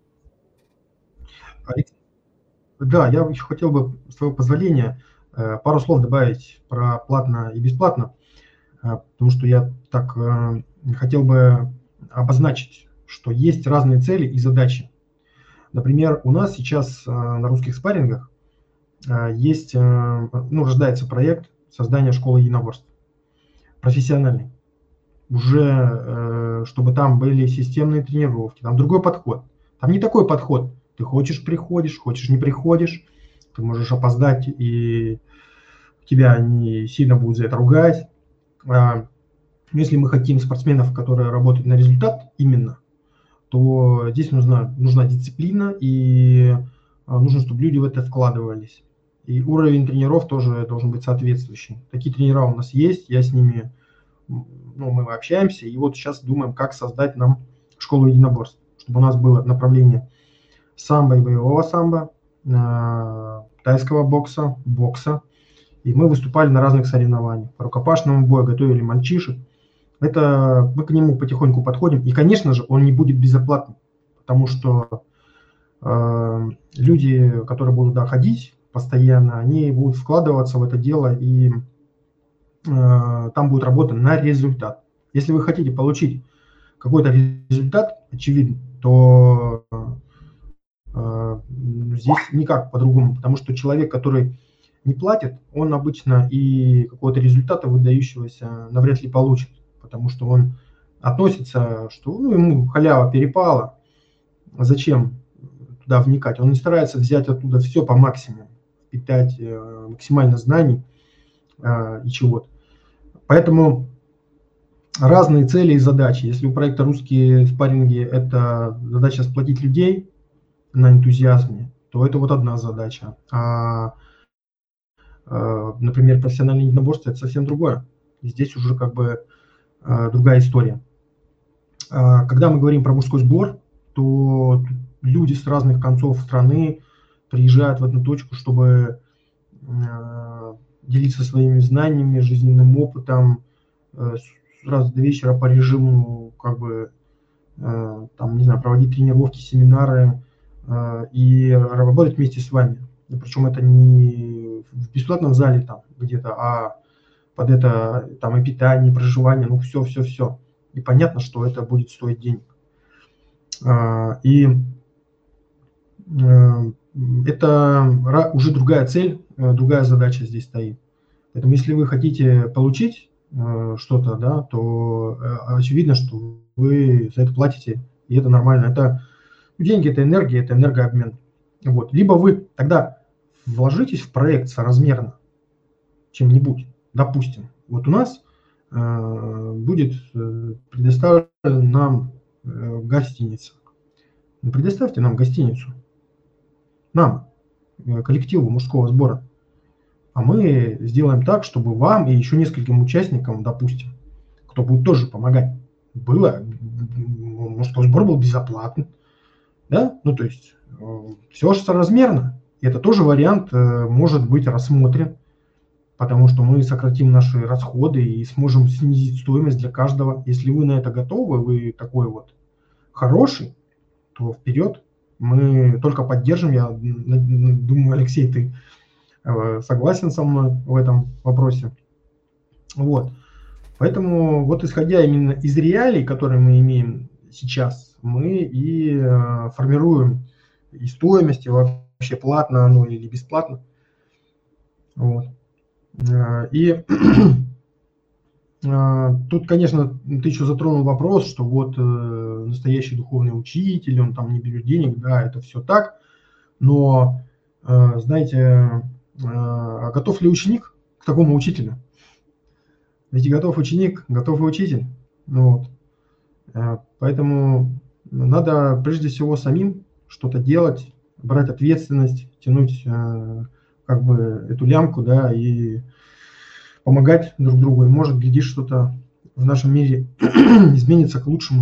Да, я еще хотел бы, с твоего позволения, э, пару слов добавить про платно и бесплатно, э, потому что я так э, хотел бы обозначить, что есть разные цели и задачи. Например, у нас сейчас э, на русских спаррингах э, есть, э, ну, рождается проект создания школы единоборств, профессиональный. Уже, э, чтобы там были системные тренировки, там другой подход. Там не такой подход. Ты хочешь – приходишь, хочешь – не приходишь. Ты можешь опоздать, и тебя не сильно будут за это ругать. Если мы хотим спортсменов, которые работают на результат именно, то здесь нужна, нужна дисциплина, и нужно, чтобы люди в это вкладывались. И уровень тренеров тоже должен быть соответствующий. Такие тренера у нас есть, я с ними, ну, мы общаемся, и вот сейчас думаем, как создать нам школу единоборств, чтобы у нас было направление самбо и боевого самбо, тайского бокса, бокса. И мы выступали на разных соревнованиях. По рукопашному бою готовили мальчишек. Это мы к нему потихоньку подходим. И, конечно же, он не будет безоплатным, потому что э, люди, которые будут туда ходить постоянно, они будут вкладываться в это дело, и э, там будет работа на результат. Если вы хотите получить какой-то результат, очевидно, то э, здесь никак по-другому, потому что человек, который не платит, он обычно и какого-то результата выдающегося навряд ли получит, потому что он относится, что ну, ему халява перепала, зачем туда вникать? Он не старается взять оттуда все по максимуму, впитать э, максимально знаний э, и чего-то. Поэтому разные цели и задачи. Если у проекта «Русские спарринги» это задача сплотить людей на энтузиазме, то это вот одна задача. А например, профессиональное единоборство – это совсем другое. И здесь уже как бы э, другая история. Э, когда мы говорим про мужской сбор, то люди с разных концов страны приезжают в одну точку, чтобы э, делиться своими знаниями, жизненным опытом, э, с раз до вечера по режиму, как бы, э, там, не знаю, проводить тренировки, семинары э, и работать вместе с вами. И причем это не в бесплатном зале там где-то, а под это там и питание, и проживание, ну все, все, все. И понятно, что это будет стоить денег. А, И э, это ра- уже другая цель, э, другая задача здесь стоит. Поэтому если вы хотите получить э, что-то, да, то э, очевидно, что вы за это платите, и это нормально. Это деньги, это энергия, это энергообмен. Вот. Либо вы тогда вложитесь в проект соразмерно чем-нибудь, допустим. Вот у нас э, будет э, предоставлена нам э, гостиница. Ну, предоставьте нам гостиницу, нам, э, коллективу мужского сбора. А мы сделаем так, чтобы вам и еще нескольким участникам, допустим, кто будет тоже помогать, было, м, мужской сбор был безоплатный, да, ну то есть все же соразмерно. И это тоже вариант э, может быть рассмотрен, потому что мы сократим наши расходы и сможем снизить стоимость для каждого. Если вы на это готовы, вы такой вот хороший, то вперед. Мы только поддержим. Я н- н- думаю, Алексей, ты э, согласен со мной в этом вопросе. Вот. Поэтому вот исходя именно из реалий, которые мы имеем сейчас, мы и э, формируем и стоимость, и вообще платно оно или бесплатно. Вот. Э, И э, тут, конечно, ты еще затронул вопрос, что вот э, настоящий духовный учитель, он там не берет денег, да, это все так, но, э, знаете, э, а готов ли ученик к такому учителю? Ведь готов ученик, готов и учитель. Ну вот. Э, Поэтому надо прежде всего самим что-то делать, брать ответственность, тянуть э, как бы эту лямку, да, и помогать друг другу. И может, глядишь, что-то в нашем мире изменится к лучшему.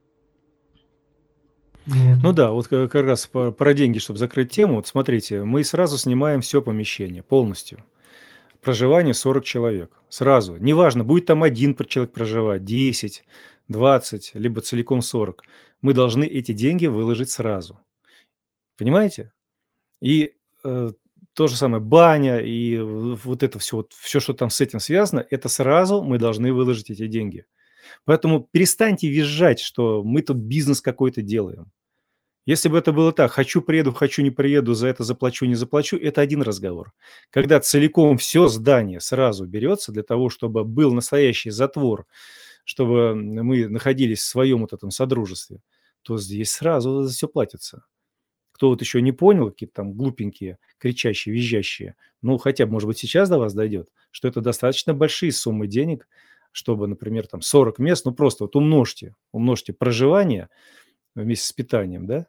Вот. Ну да, вот как раз по- про деньги, чтобы закрыть тему. Вот смотрите, мы сразу снимаем все помещение полностью. Проживание сорок человек. Сразу. Неважно, будет там один пр- человек проживать, десять, двадцать, либо целиком сорок. Мы должны эти деньги выложить сразу. Понимаете? И э, то же самое баня и в- вот это все, вот, все, что там с этим связано, это сразу мы должны выложить эти деньги. Поэтому перестаньте визжать, что мы тут бизнес какой-то делаем. Если бы это было так, хочу приеду, хочу не приеду, за это заплачу, не заплачу, это один разговор. Когда целиком все здание сразу берется для того, чтобы был настоящий затвор, чтобы мы находились в своем вот этом содружестве, то здесь сразу за все платится. Кто вот еще не понял, какие-то там глупенькие, кричащие, визжащие, ну, хотя бы, может быть, сейчас до вас дойдет, что это достаточно большие суммы денег, чтобы, например, там сорок мест, ну, просто вот умножьте, умножьте проживание вместе с питанием, да,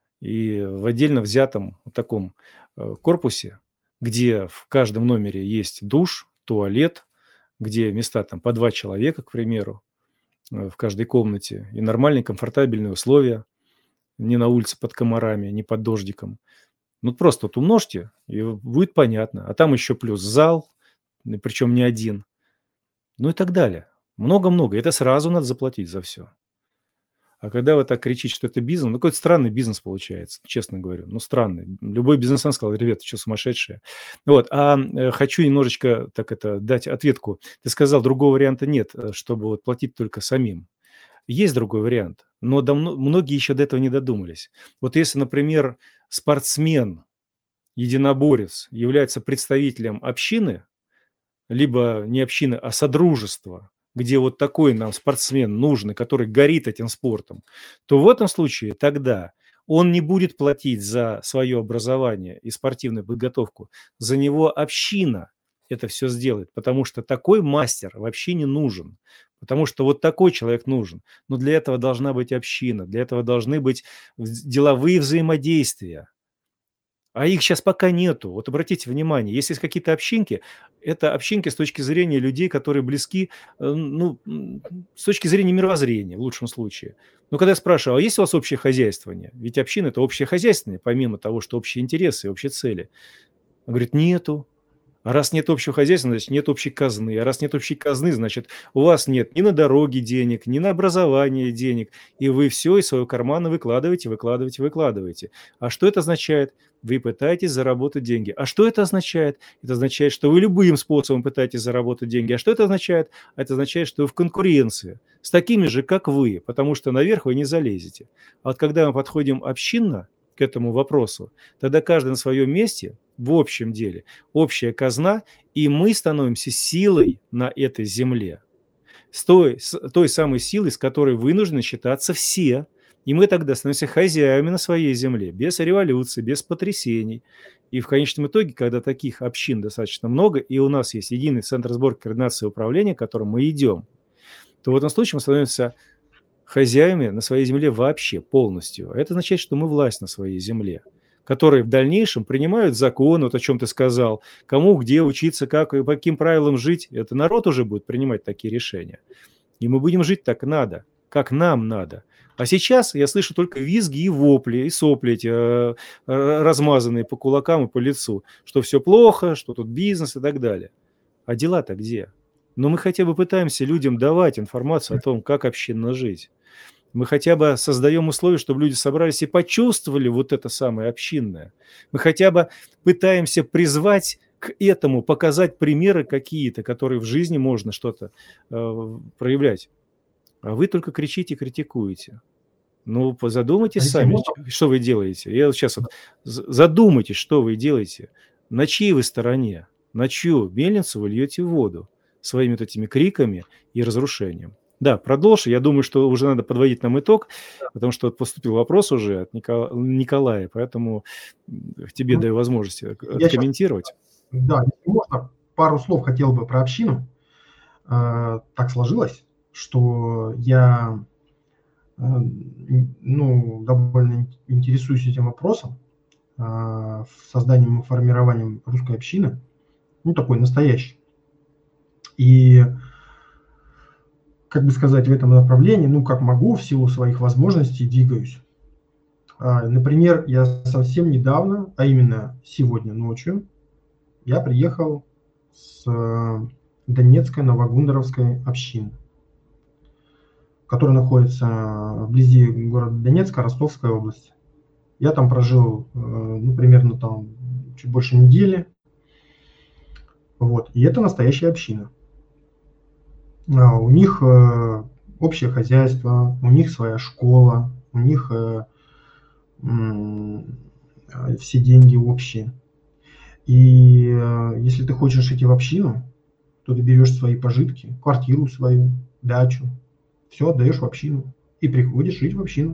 и в отдельно взятом вот таком э, корпусе, где в каждом номере есть душ, туалет, где места там по два человека, к примеру, э, в каждой комнате, и нормальные комфортабельные условия, не на улице под комарами, не под дождиком. Ну, просто вот умножьте, и будет понятно. А там еще плюс зал, причем не один, ну и так далее. Много-много. Это сразу надо заплатить за все. А когда вы так кричите, что это бизнес, ну, какой-то странный бизнес получается, честно говорю. Ну, странный. Любой бизнесмен сказал: ребята, что сумасшедшие. Вот. А э, хочу немножечко так это дать ответку. Ты сказал, другого варианта нет, э, чтобы вот платить только самим. Есть другой вариант, но давно, многие еще до этого не додумались. Вот если, например, спортсмен, единоборец является представителем общины, либо не общины, а содружества, где вот такой нам спортсмен нужен, который горит этим спортом, то в этом случае тогда он не будет платить за свое образование и спортивную подготовку. За него община это все сделает, потому что такой мастер вообще не нужен. Потому что вот такой человек нужен. Но для этого должна быть община, для этого должны быть вз- деловые взаимодействия. А их сейчас пока нету. Вот обратите внимание, если есть какие-то общинки, это общинки с точки зрения людей, которые близки, э, ну, м, с точки зрения мировоззрения, в лучшем случае. Но когда я спрашиваю, а есть у вас общее хозяйствование? Ведь община– это общее хозяйствование, помимо того, что общие интересы и общие цели. Он говорит, нету. А раз нет общего хозяйства, значит, нет общей казны. А раз нет общей казны, значит, у вас нет ни на дороги денег, ни на образование денег. И вы все из своего кармана выкладываете, выкладываете, выкладываете. А что это означает? Вы пытаетесь заработать деньги. А что это означает? Это означает, что вы любым способом пытаетесь заработать деньги. А что это означает? Это означает, что вы в конкуренции с такими же, как вы, потому что наверх вы не залезете. А вот когда мы подходим общинно к этому вопросу, тогда каждый на своем месте, в общем деле, общая казна, и мы становимся силой на этой земле. С той, с той самой силой, с которой вынуждены считаться все. И мы тогда становимся хозяевами на своей земле, без революции, без потрясений. И в конечном итоге, когда таких общин достаточно много, и у нас есть единый центр сборки, координации и управления, к которому мы идем, то в этом случае мы становимся хозяевами на своей земле вообще полностью. А это означает, что мы власть на своей земле, которые в дальнейшем принимают законы, вот о чем ты сказал, кому где учиться, как и по каким правилам жить. Это народ уже будет принимать такие решения. И мы будем жить так надо, как нам надо. А сейчас я слышу только визги и вопли, и сопли эти э, размазанные по кулакам и по лицу, что все плохо, что тут бизнес и так далее. А дела-то где? Но мы хотя бы пытаемся людям давать информацию о том, как общинно жить. Мы хотя бы создаем условия, чтобы люди собрались и почувствовали вот это самое общинное. Мы хотя бы пытаемся призвать к этому, показать примеры какие-то, которые в жизни можно что-то э, проявлять. А вы только кричите и критикуете. Ну, задумайтесь Алексей, сами, можно? что вы делаете. Я вот сейчас вот задумайтесь, что вы делаете. На чьей вы стороне? На чью мельницу вы льете воду своими вот этими криками и разрушением? Да, продолжь. Я думаю, что уже надо подводить нам итог, потому что вот поступил вопрос уже от Никола- Николая, поэтому тебе Ну, даю возможность я сейчас, откомментировать. да, если можно, пару слов хотел бы про общину. Э, Так сложилось, что я э, н- ну, довольно ин- интересуюсь этим вопросом, э, созданием и формированием русской общины, ну, такой настоящей. И, как бы сказать, в этом направлении, ну, как могу, в силу своих возможностей двигаюсь. А, Например, я совсем недавно, а именно сегодня ночью, я приехал с э, Донецкой Новогундеровской общины, которая находится вблизи города Донецка, Ростовской области. Я там прожил, э, ну, примерно там чуть больше недели. Вот. И это настоящая община. А, У них э, общее хозяйство, у них своя школа, у них э, м, э, все деньги общие. И э, если ты хочешь идти в общину, то ты берешь свои пожитки, квартиру свою, дачу, все отдаешь в общину и приходишь жить в общину.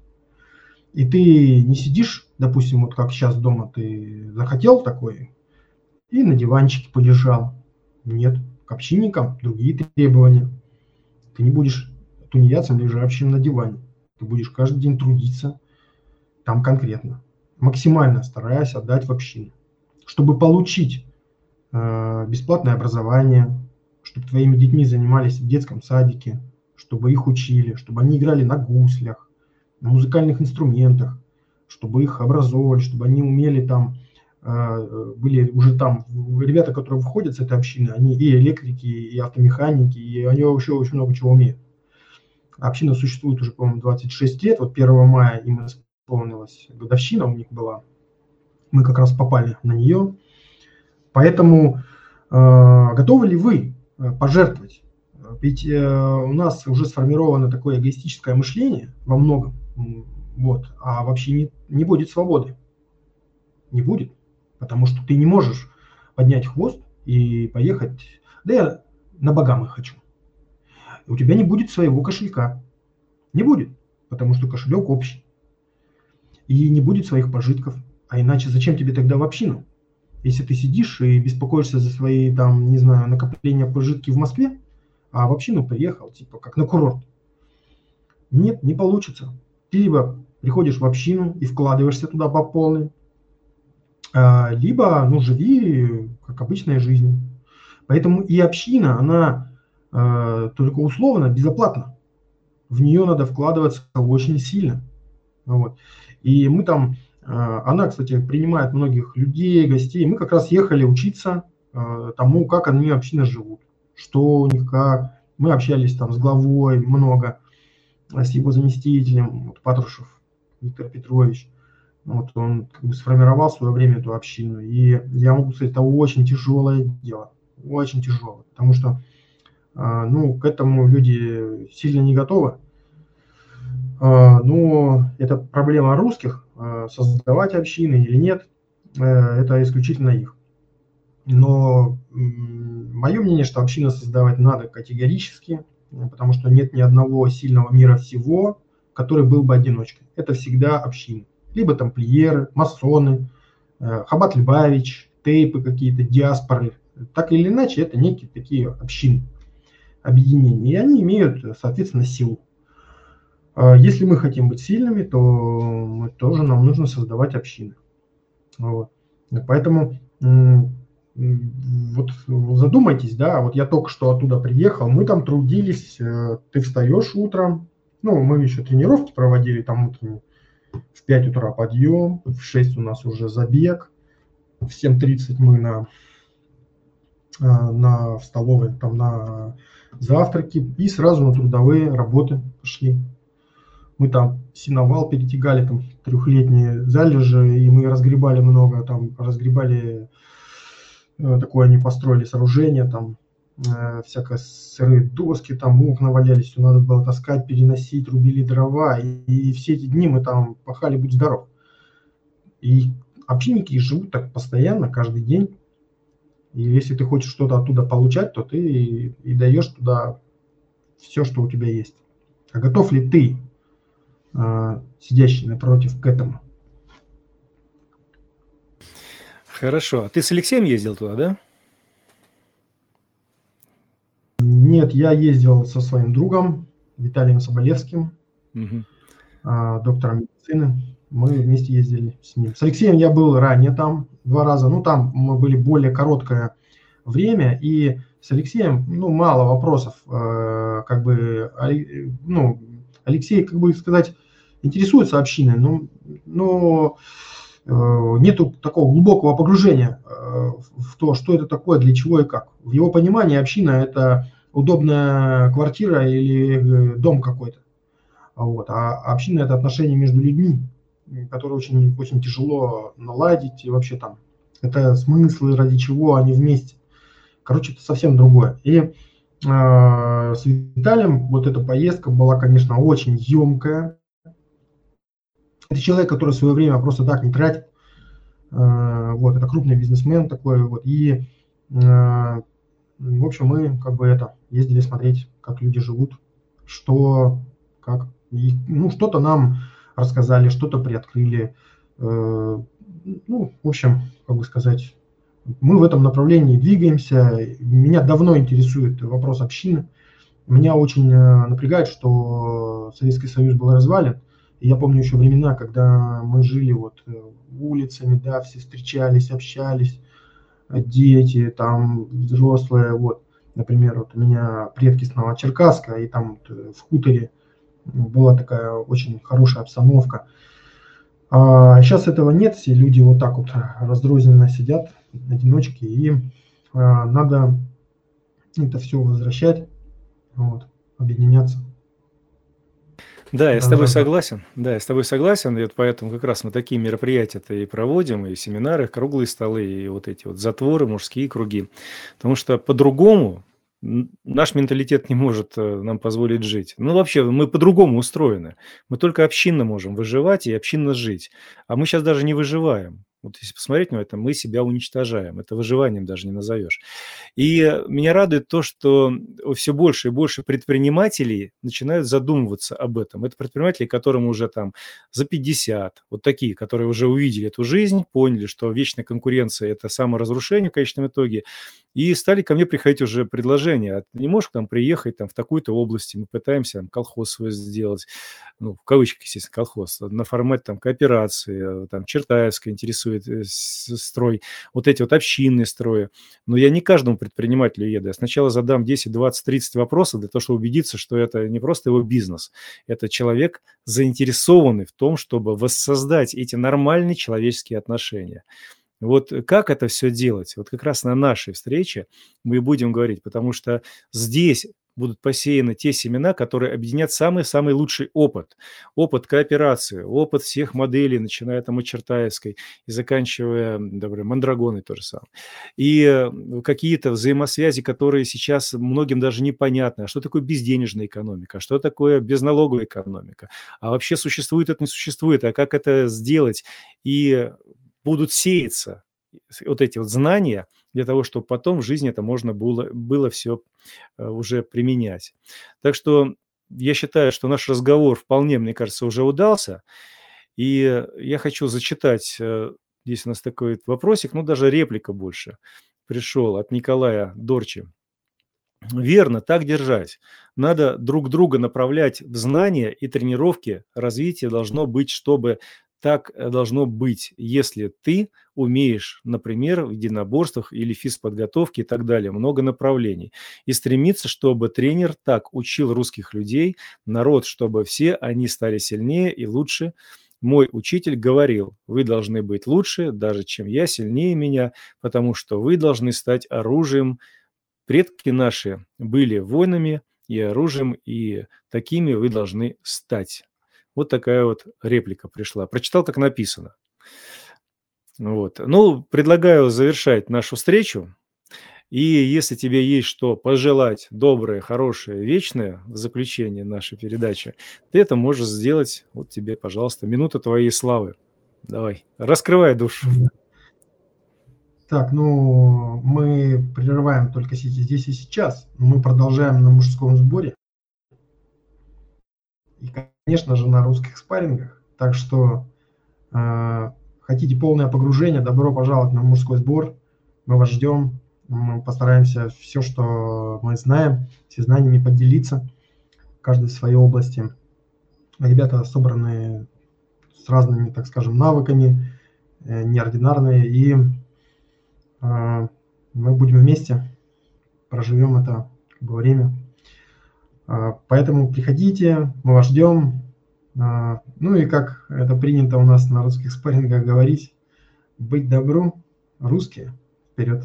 И ты не сидишь, допустим, вот как сейчас дома ты захотел такой и на диванчике полежал. Нет, к общинникам другие требования. Ты не будешь тунеядцем, лежащим на диване. Ты будешь каждый день трудиться там конкретно, максимально стараясь отдать в общину, чтобы получить э, бесплатное образование, чтобы твоими детьми занимались в детском садике, чтобы их учили, чтобы они играли на гуслях, на музыкальных инструментах, чтобы их образовывали, чтобы они умели там, э, были уже там ребята, которые выходят с этой общины, они и электрики, и автомеханики, и они вообще очень много чего умеют. Община существует уже, по-моему, двадцать шесть лет. Вот первого мая им исполнилась годовщина у них была. Мы как раз попали на нее. Поэтому э, готовы ли вы э, пожертвовать? Ведь э, у нас уже сформировано такое эгоистическое мышление во многом, м, вот, а вообще не, не будет свободы. Не будет, потому что ты не можешь поднять хвост и поехать, да я на Багамы хочу. У тебя не будет своего кошелька. Не будет, потому что кошелек общий. И не будет своих пожитков. А иначе зачем тебе тогда в общину? Если ты сидишь и беспокоишься за свои, там, не знаю, накопления пожитки в Москве, а в общину приехал, типа, как на курорт. Нет, не получится. Ты либо приходишь в общину и вкладываешься туда по полной, а, либо, ну, живи как обычная жизнь. Поэтому и община, она э, только условно, безоплатно. В нее надо вкладываться очень сильно. Вот. И мы там, э, она, кстати, принимает многих людей, гостей. Мы как раз ехали учиться э, тому, как они общины живут, что у них как. Мы общались там с главой много, с его заместителем, вот, Патрушев Виктор Петрович. Вот он как бы сформировал в свое время эту общину. И я могу сказать, это очень тяжелое дело, очень тяжелое, потому что, а, ну, к этому люди сильно не готовы. А, Но это проблема русских, а, создавать общины или нет, э, это исключительно их. Но мое мнение, что общины создавать надо категорически, э, потому что нет ни одного сильного мира всего, который был бы одиночкой. Это всегда общины. Либо тамплиеры, масоны, э, Хаббат Либавич, тейпы какие-то, диаспоры. Так или иначе, это некие такие общины, объединения. И они имеют, соответственно, силу. А Если мы хотим быть сильными, то мы тоже нам нужно создавать общины. Вот. И Поэтому м, м, вот задумайтесь, да, вот я только что оттуда приехал, мы там трудились, э, ты встаешь утром, ну, мы еще тренировки проводили там утренние, в пять утра подъем, в шесть у нас уже забег, в семь тридцать мы на, а, на в столовой, там на завтраки, и сразу на трудовые работы пошли. Мы там сеновал перетягали, там трехлетние залежи, и мы разгребали много, там разгребали, э, такое они построили сооружение, там э, всякое сырые доски, там окна валялись, все надо было таскать, переносить, рубили дрова, и, и все эти дни мы там пахали, будь здоров. И общинники живут так постоянно, каждый день, и если ты хочешь что-то оттуда получать, то ты и, и даешь туда все, что у тебя есть. А готов ли ты, э, сидящий напротив, к этому? Хорошо. А ты с Алексеем ездил туда, да? Нет, я ездил со своим другом Виталием Соболевским, Мгм. а, доктором медицины. Мы вместе ездили с ним. С Алексеем я был ранее там два раза. Ну, там мы были более короткое время. И с Алексеем, ну, мало вопросов. э, Как бы, Али- ну, Алексей, как бы сказать, интересуется общиной, но, но э, нету такого глубокого погружения э, в в то, что это такое, для чего и как. В его понимании община – это удобная квартира или э, дом какой-то. А Вот. А община – это отношения между людьми, м, которые очень, очень тяжело наладить. И вообще там это смыслы, ради чего они вместе. Короче, это совсем другое. И э, с Виталием вот эта поездка была, конечно, очень емкая. Это человек, который свое время просто так не тратит. Э, Вот, это крупный бизнесмен такой. Вот. И, э, в общем, мы как бы это ездили смотреть, как люди живут, что, как. И, ну, что-то нам рассказали, что-то приоткрыли. Э, Ну, в общем, как бы сказать, мы в этом направлении двигаемся. Меня давно интересует вопрос общины. Меня очень э, напрягает, что Советский Союз был развален. И я помню еще времена, когда мы жили вот э, улицами, да, все встречались, общались, э, дети, там взрослые, вот. Например, вот у меня предки с Новочеркасска, и там вот, э, в хуторе была такая очень хорошая обстановка. А сейчас этого нет, все люди вот так вот разрозненно сидят, одиночки, и а, надо это все возвращать, вот, объединяться, Да, я с тобой возрождать. согласен. Да, я с тобой согласен. И вот поэтому как раз мы такие мероприятия-то и проводим, и семинары, и круглые столы, и вот эти вот затворы, мужские круги. Потому что по-другому н- наш менталитет не может э, нам позволить жить. Ну, вообще, мы по-другому устроены. Мы только общинно можем выживать и общинно жить. А мы сейчас даже не выживаем. Вот если посмотреть на это, мы себя уничтожаем. Это выживанием даже не назовешь. И э, меня радует то, что все больше и больше предпринимателей начинают задумываться об этом. Это предприниматели, которым уже там за пятьдесят, вот такие, которые уже увидели эту жизнь, поняли, что вечная конкуренция – это саморазрушение в конечном итоге, и стали ко мне приходить уже предложения. «А ты не можешь к нам приехать там, в такую-то область, мы пытаемся там, колхоз свой сделать, ну, в кавычках, естественно, колхоз, на формате там кооперации, э, там Чертаевская интересует э, с- строй, вот эти вот общинные строи. Но я не каждому предпринимателю еду. Я сначала задам десять, двадцать, тридцать вопросов для того, чтобы убедиться, что это не просто его бизнес. Это человек, заинтересованный в том, чтобы воссоздать эти нормальные человеческие отношения. Вот как это все делать? Вот как раз на нашей встрече мы и будем говорить, потому что здесь будут посеяны те семена, которые объединят самый-самый лучший опыт. Опыт кооперации, опыт всех моделей, начиная там от Чертаевской и заканчивая, например, Мандрагоной то же самое. И э, какие-то взаимосвязи, которые сейчас многим даже непонятны. А что такое безденежная экономика? А что такое безналоговая экономика? А вообще существует это, не существует? А как это сделать? И будут сеяться вот эти вот знания для того, чтобы потом в жизни это можно было, было все уже применять. Так что я считаю, что наш разговор вполне, мне кажется, уже удался. И я хочу зачитать, э, здесь у нас такой вот вопросик, ну даже реплика больше пришел от Николая Дорчи. Верно, так держать. Надо друг друга направлять в знания и тренировки. Развитие должно быть, чтобы так э, должно быть, если ты умеешь, например, в единоборствах или физподготовке и так далее, много направлений. И стремиться, чтобы тренер так учил русских людей, народ, чтобы все они стали сильнее и лучше. Мой учитель говорил, вы должны быть лучше, даже чем я, сильнее меня, потому что вы должны стать оружием. Предки наши были воинами и оружием, и такими вы должны стать. Вот такая вот реплика пришла. Прочитал, как написано. Вот. Ну, предлагаю завершать нашу встречу. И если тебе есть что пожелать доброе, хорошее, вечное в заключение нашей передачи, ты это можешь сделать. Вот тебе, пожалуйста, минута твоей славы. Давай, раскрывай душу. Так, ну, мы прерываем только сети здесь и сейчас. Мы продолжаем на мужском сборе. И, конечно же, на русских спаррингах. Так что э, хотите полное погружение, добро пожаловать на мужской сбор. Мы вас ждем. Мы постараемся все, что мы знаем, все знаниями поделиться, каждый в своей области. Ребята собраны с разными, так скажем, навыками, э, неординарные. И э, мы будем вместе, проживем это как бы, время. Э, поэтому приходите, мы вас ждем. Э, ну и как это принято у нас на русских спаррингах говорить, быть добру, русские, вперед.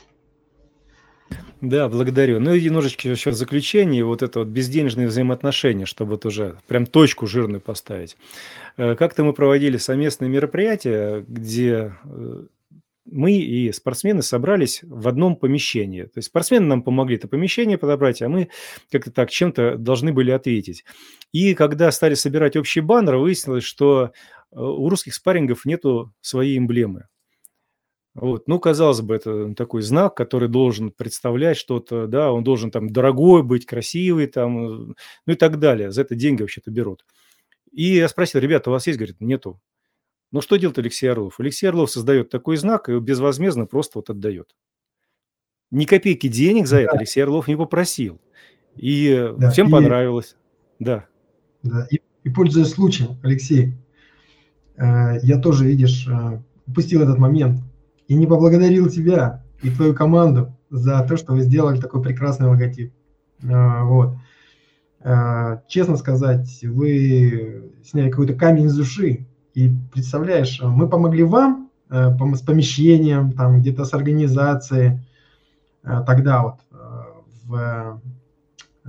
Да, благодарю. Ну и немножечко еще в заключение, вот это вот безденежные взаимоотношения, чтобы вот уже прям точку жирную поставить. Э, Как-то мы проводили совместные мероприятия, где э, мы и спортсмены собрались в одном помещении. То есть спортсмены нам помогли это помещение подобрать, а мы как-то так чем-то должны были ответить. И когда стали собирать общий баннер, выяснилось, что э, у русских спаррингов нету своей эмблемы. Вот. Ну, казалось бы, это такой знак, который должен представлять что-то, да, он должен там дорогой быть, красивый, там, э, ну и так далее. За это деньги вообще-то берут. И я спросил, ребята, у вас есть? Говорит, нету. Ну, что делает Алексей Орлов? Алексей Орлов создает такой знак и безвозмездно просто вот отдает. Ни копейки денег за это Да, Алексей Орлов не попросил. И э, да, всем и, понравилось. Да. да, и, и пользуясь случаем, Алексей, э, я тоже, видишь, э, упустил этот момент и не поблагодарил тебя и твою команду за то, что вы сделали такой прекрасный логотип. Э, вот. Э, честно сказать, вы сняли какой-то камень из души. И представляешь, мы помогли вам э, пом- с помещением, там где-то с организацией. Э, тогда вот э, в э,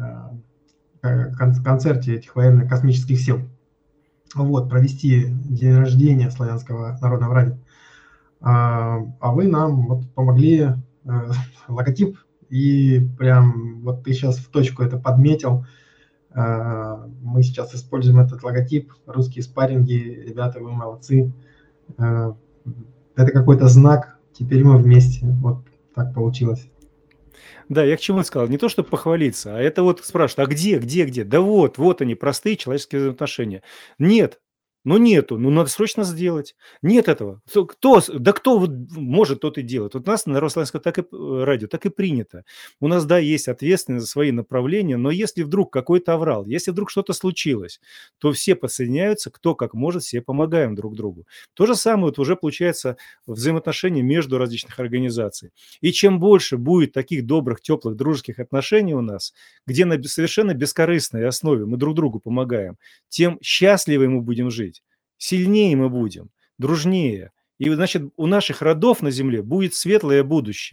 кон- концерте этих военно-космических сил. Вот, провести день рождения Славянского народного радио. А, а вы нам вот помогли э, логотип, и прям вот ты сейчас в точку это подметил. Э, мы сейчас используем этот логотип, русские спарринги, ребята, вы молодцы. Э, это какой-то знак, теперь мы вместе. Вот так получилось. Да, я к чему сказал? Не то, чтобы похвалиться, а это вот спрашивают, а где, где, где? Да вот, вот они, простые человеческие взаимоотношения. Нет, ну нету, ну надо срочно сделать. Нет этого. Кто, кто с- да кто вот может, тот и делает. Вот у нас на Русланском так и э, радио так и принято. У нас, да, есть ответственность за свои направления, но если вдруг какой-то аврал, если вдруг что-то случилось, то все подсоединяются, кто как может, все помогаем друг другу. То же самое вот уже получается взаимоотношения между различных организаций. И чем больше будет таких добрых, теплых, дружеских отношений у нас, где на бес- совершенно бескорыстной основе мы друг другу помогаем, тем счастливее мы будем жить, сильнее мы будем, дружнее. И, значит, у наших родов на земле будет светлое будущее.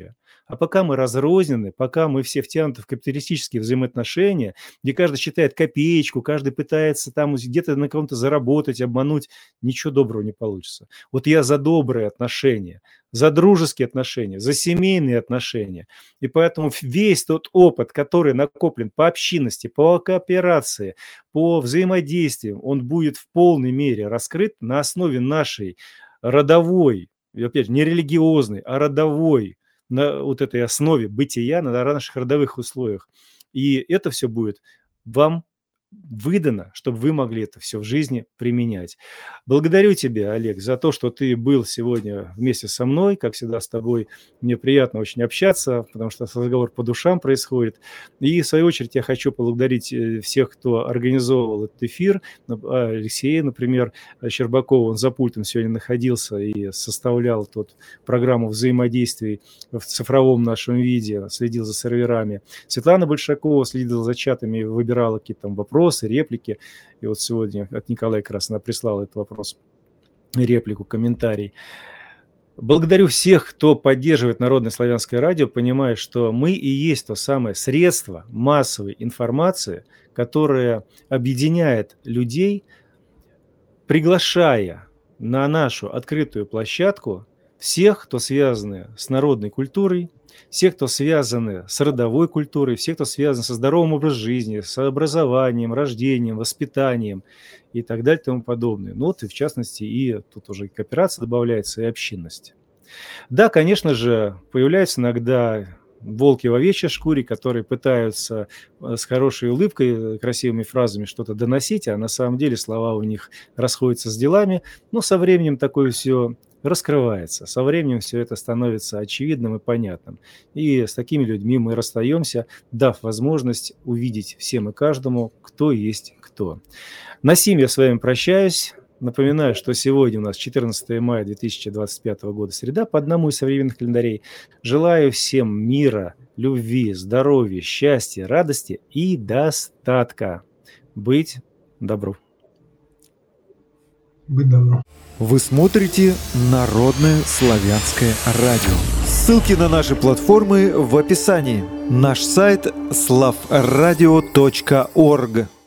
А пока мы разрознены, пока мы все втянуты в капиталистические взаимоотношения, где каждый считает копеечку, каждый пытается там где-то на ком-то заработать, обмануть, ничего доброго не получится. Вот я за добрые отношения, за дружеские отношения, за семейные отношения. И поэтому весь тот опыт, который накоплен по общинности, по кооперации, по взаимодействию, он будет в полной мере раскрыт на основе нашей родовой, и опять же, не религиозной, а родовой, на вот этой основе бытия, на наших родовых условиях. И это все будет вам выдано, чтобы вы могли это все в жизни применять. Благодарю тебя, Олег, за то, что ты был сегодня вместе со мной. Как всегда, с тобой мне приятно очень общаться, потому что разговор по душам происходит. И, в свою очередь, я хочу поблагодарить всех, кто организовывал этот эфир. Алексея, например, Щербакова, он за пультом сегодня находился и составлял тут программу взаимодействий в цифровом нашем виде, следил за серверами. Светлана Большакова следила за чатами, выбирала какие-то там вопросы, вопросы, реплики. И вот сегодня от Николая как раз она прислала этот вопрос, реплику, комментарий. Благодарю всех, кто поддерживает Народное славянское радио, понимая, что мы и есть то самое средство массовой информации, которое объединяет людей, приглашая на нашу открытую площадку всех, кто связаны с народной культурой, всех, кто связаны с родовой культурой, всех, кто связан со здоровым образом жизни, с образованием, рождением, воспитанием и так далее и тому подобное. Ну вот и в частности и тут уже и кооперация добавляется, и общинность. Да, конечно же, появляются иногда волки в овечьей шкуре, которые пытаются с хорошей улыбкой, красивыми фразами что-то доносить, а на самом деле слова у них расходятся с делами. Но со временем такое все раскрывается. Со временем все это становится очевидным и понятным. И с такими людьми мы расстаемся, дав возможность увидеть всем и каждому, кто есть кто. На сим я с вами прощаюсь. Напоминаю, что сегодня у нас четырнадцатое мая две тысячи двадцать пятого года, среда, по одному из современных календарей. Желаю всем мира, любви, здоровья, счастья, радости и достатка. Быть добру. Быть добру. Вы смотрите Народное славянское радио. Ссылки на наши платформы в описании. Наш сайт славрадио точка орг.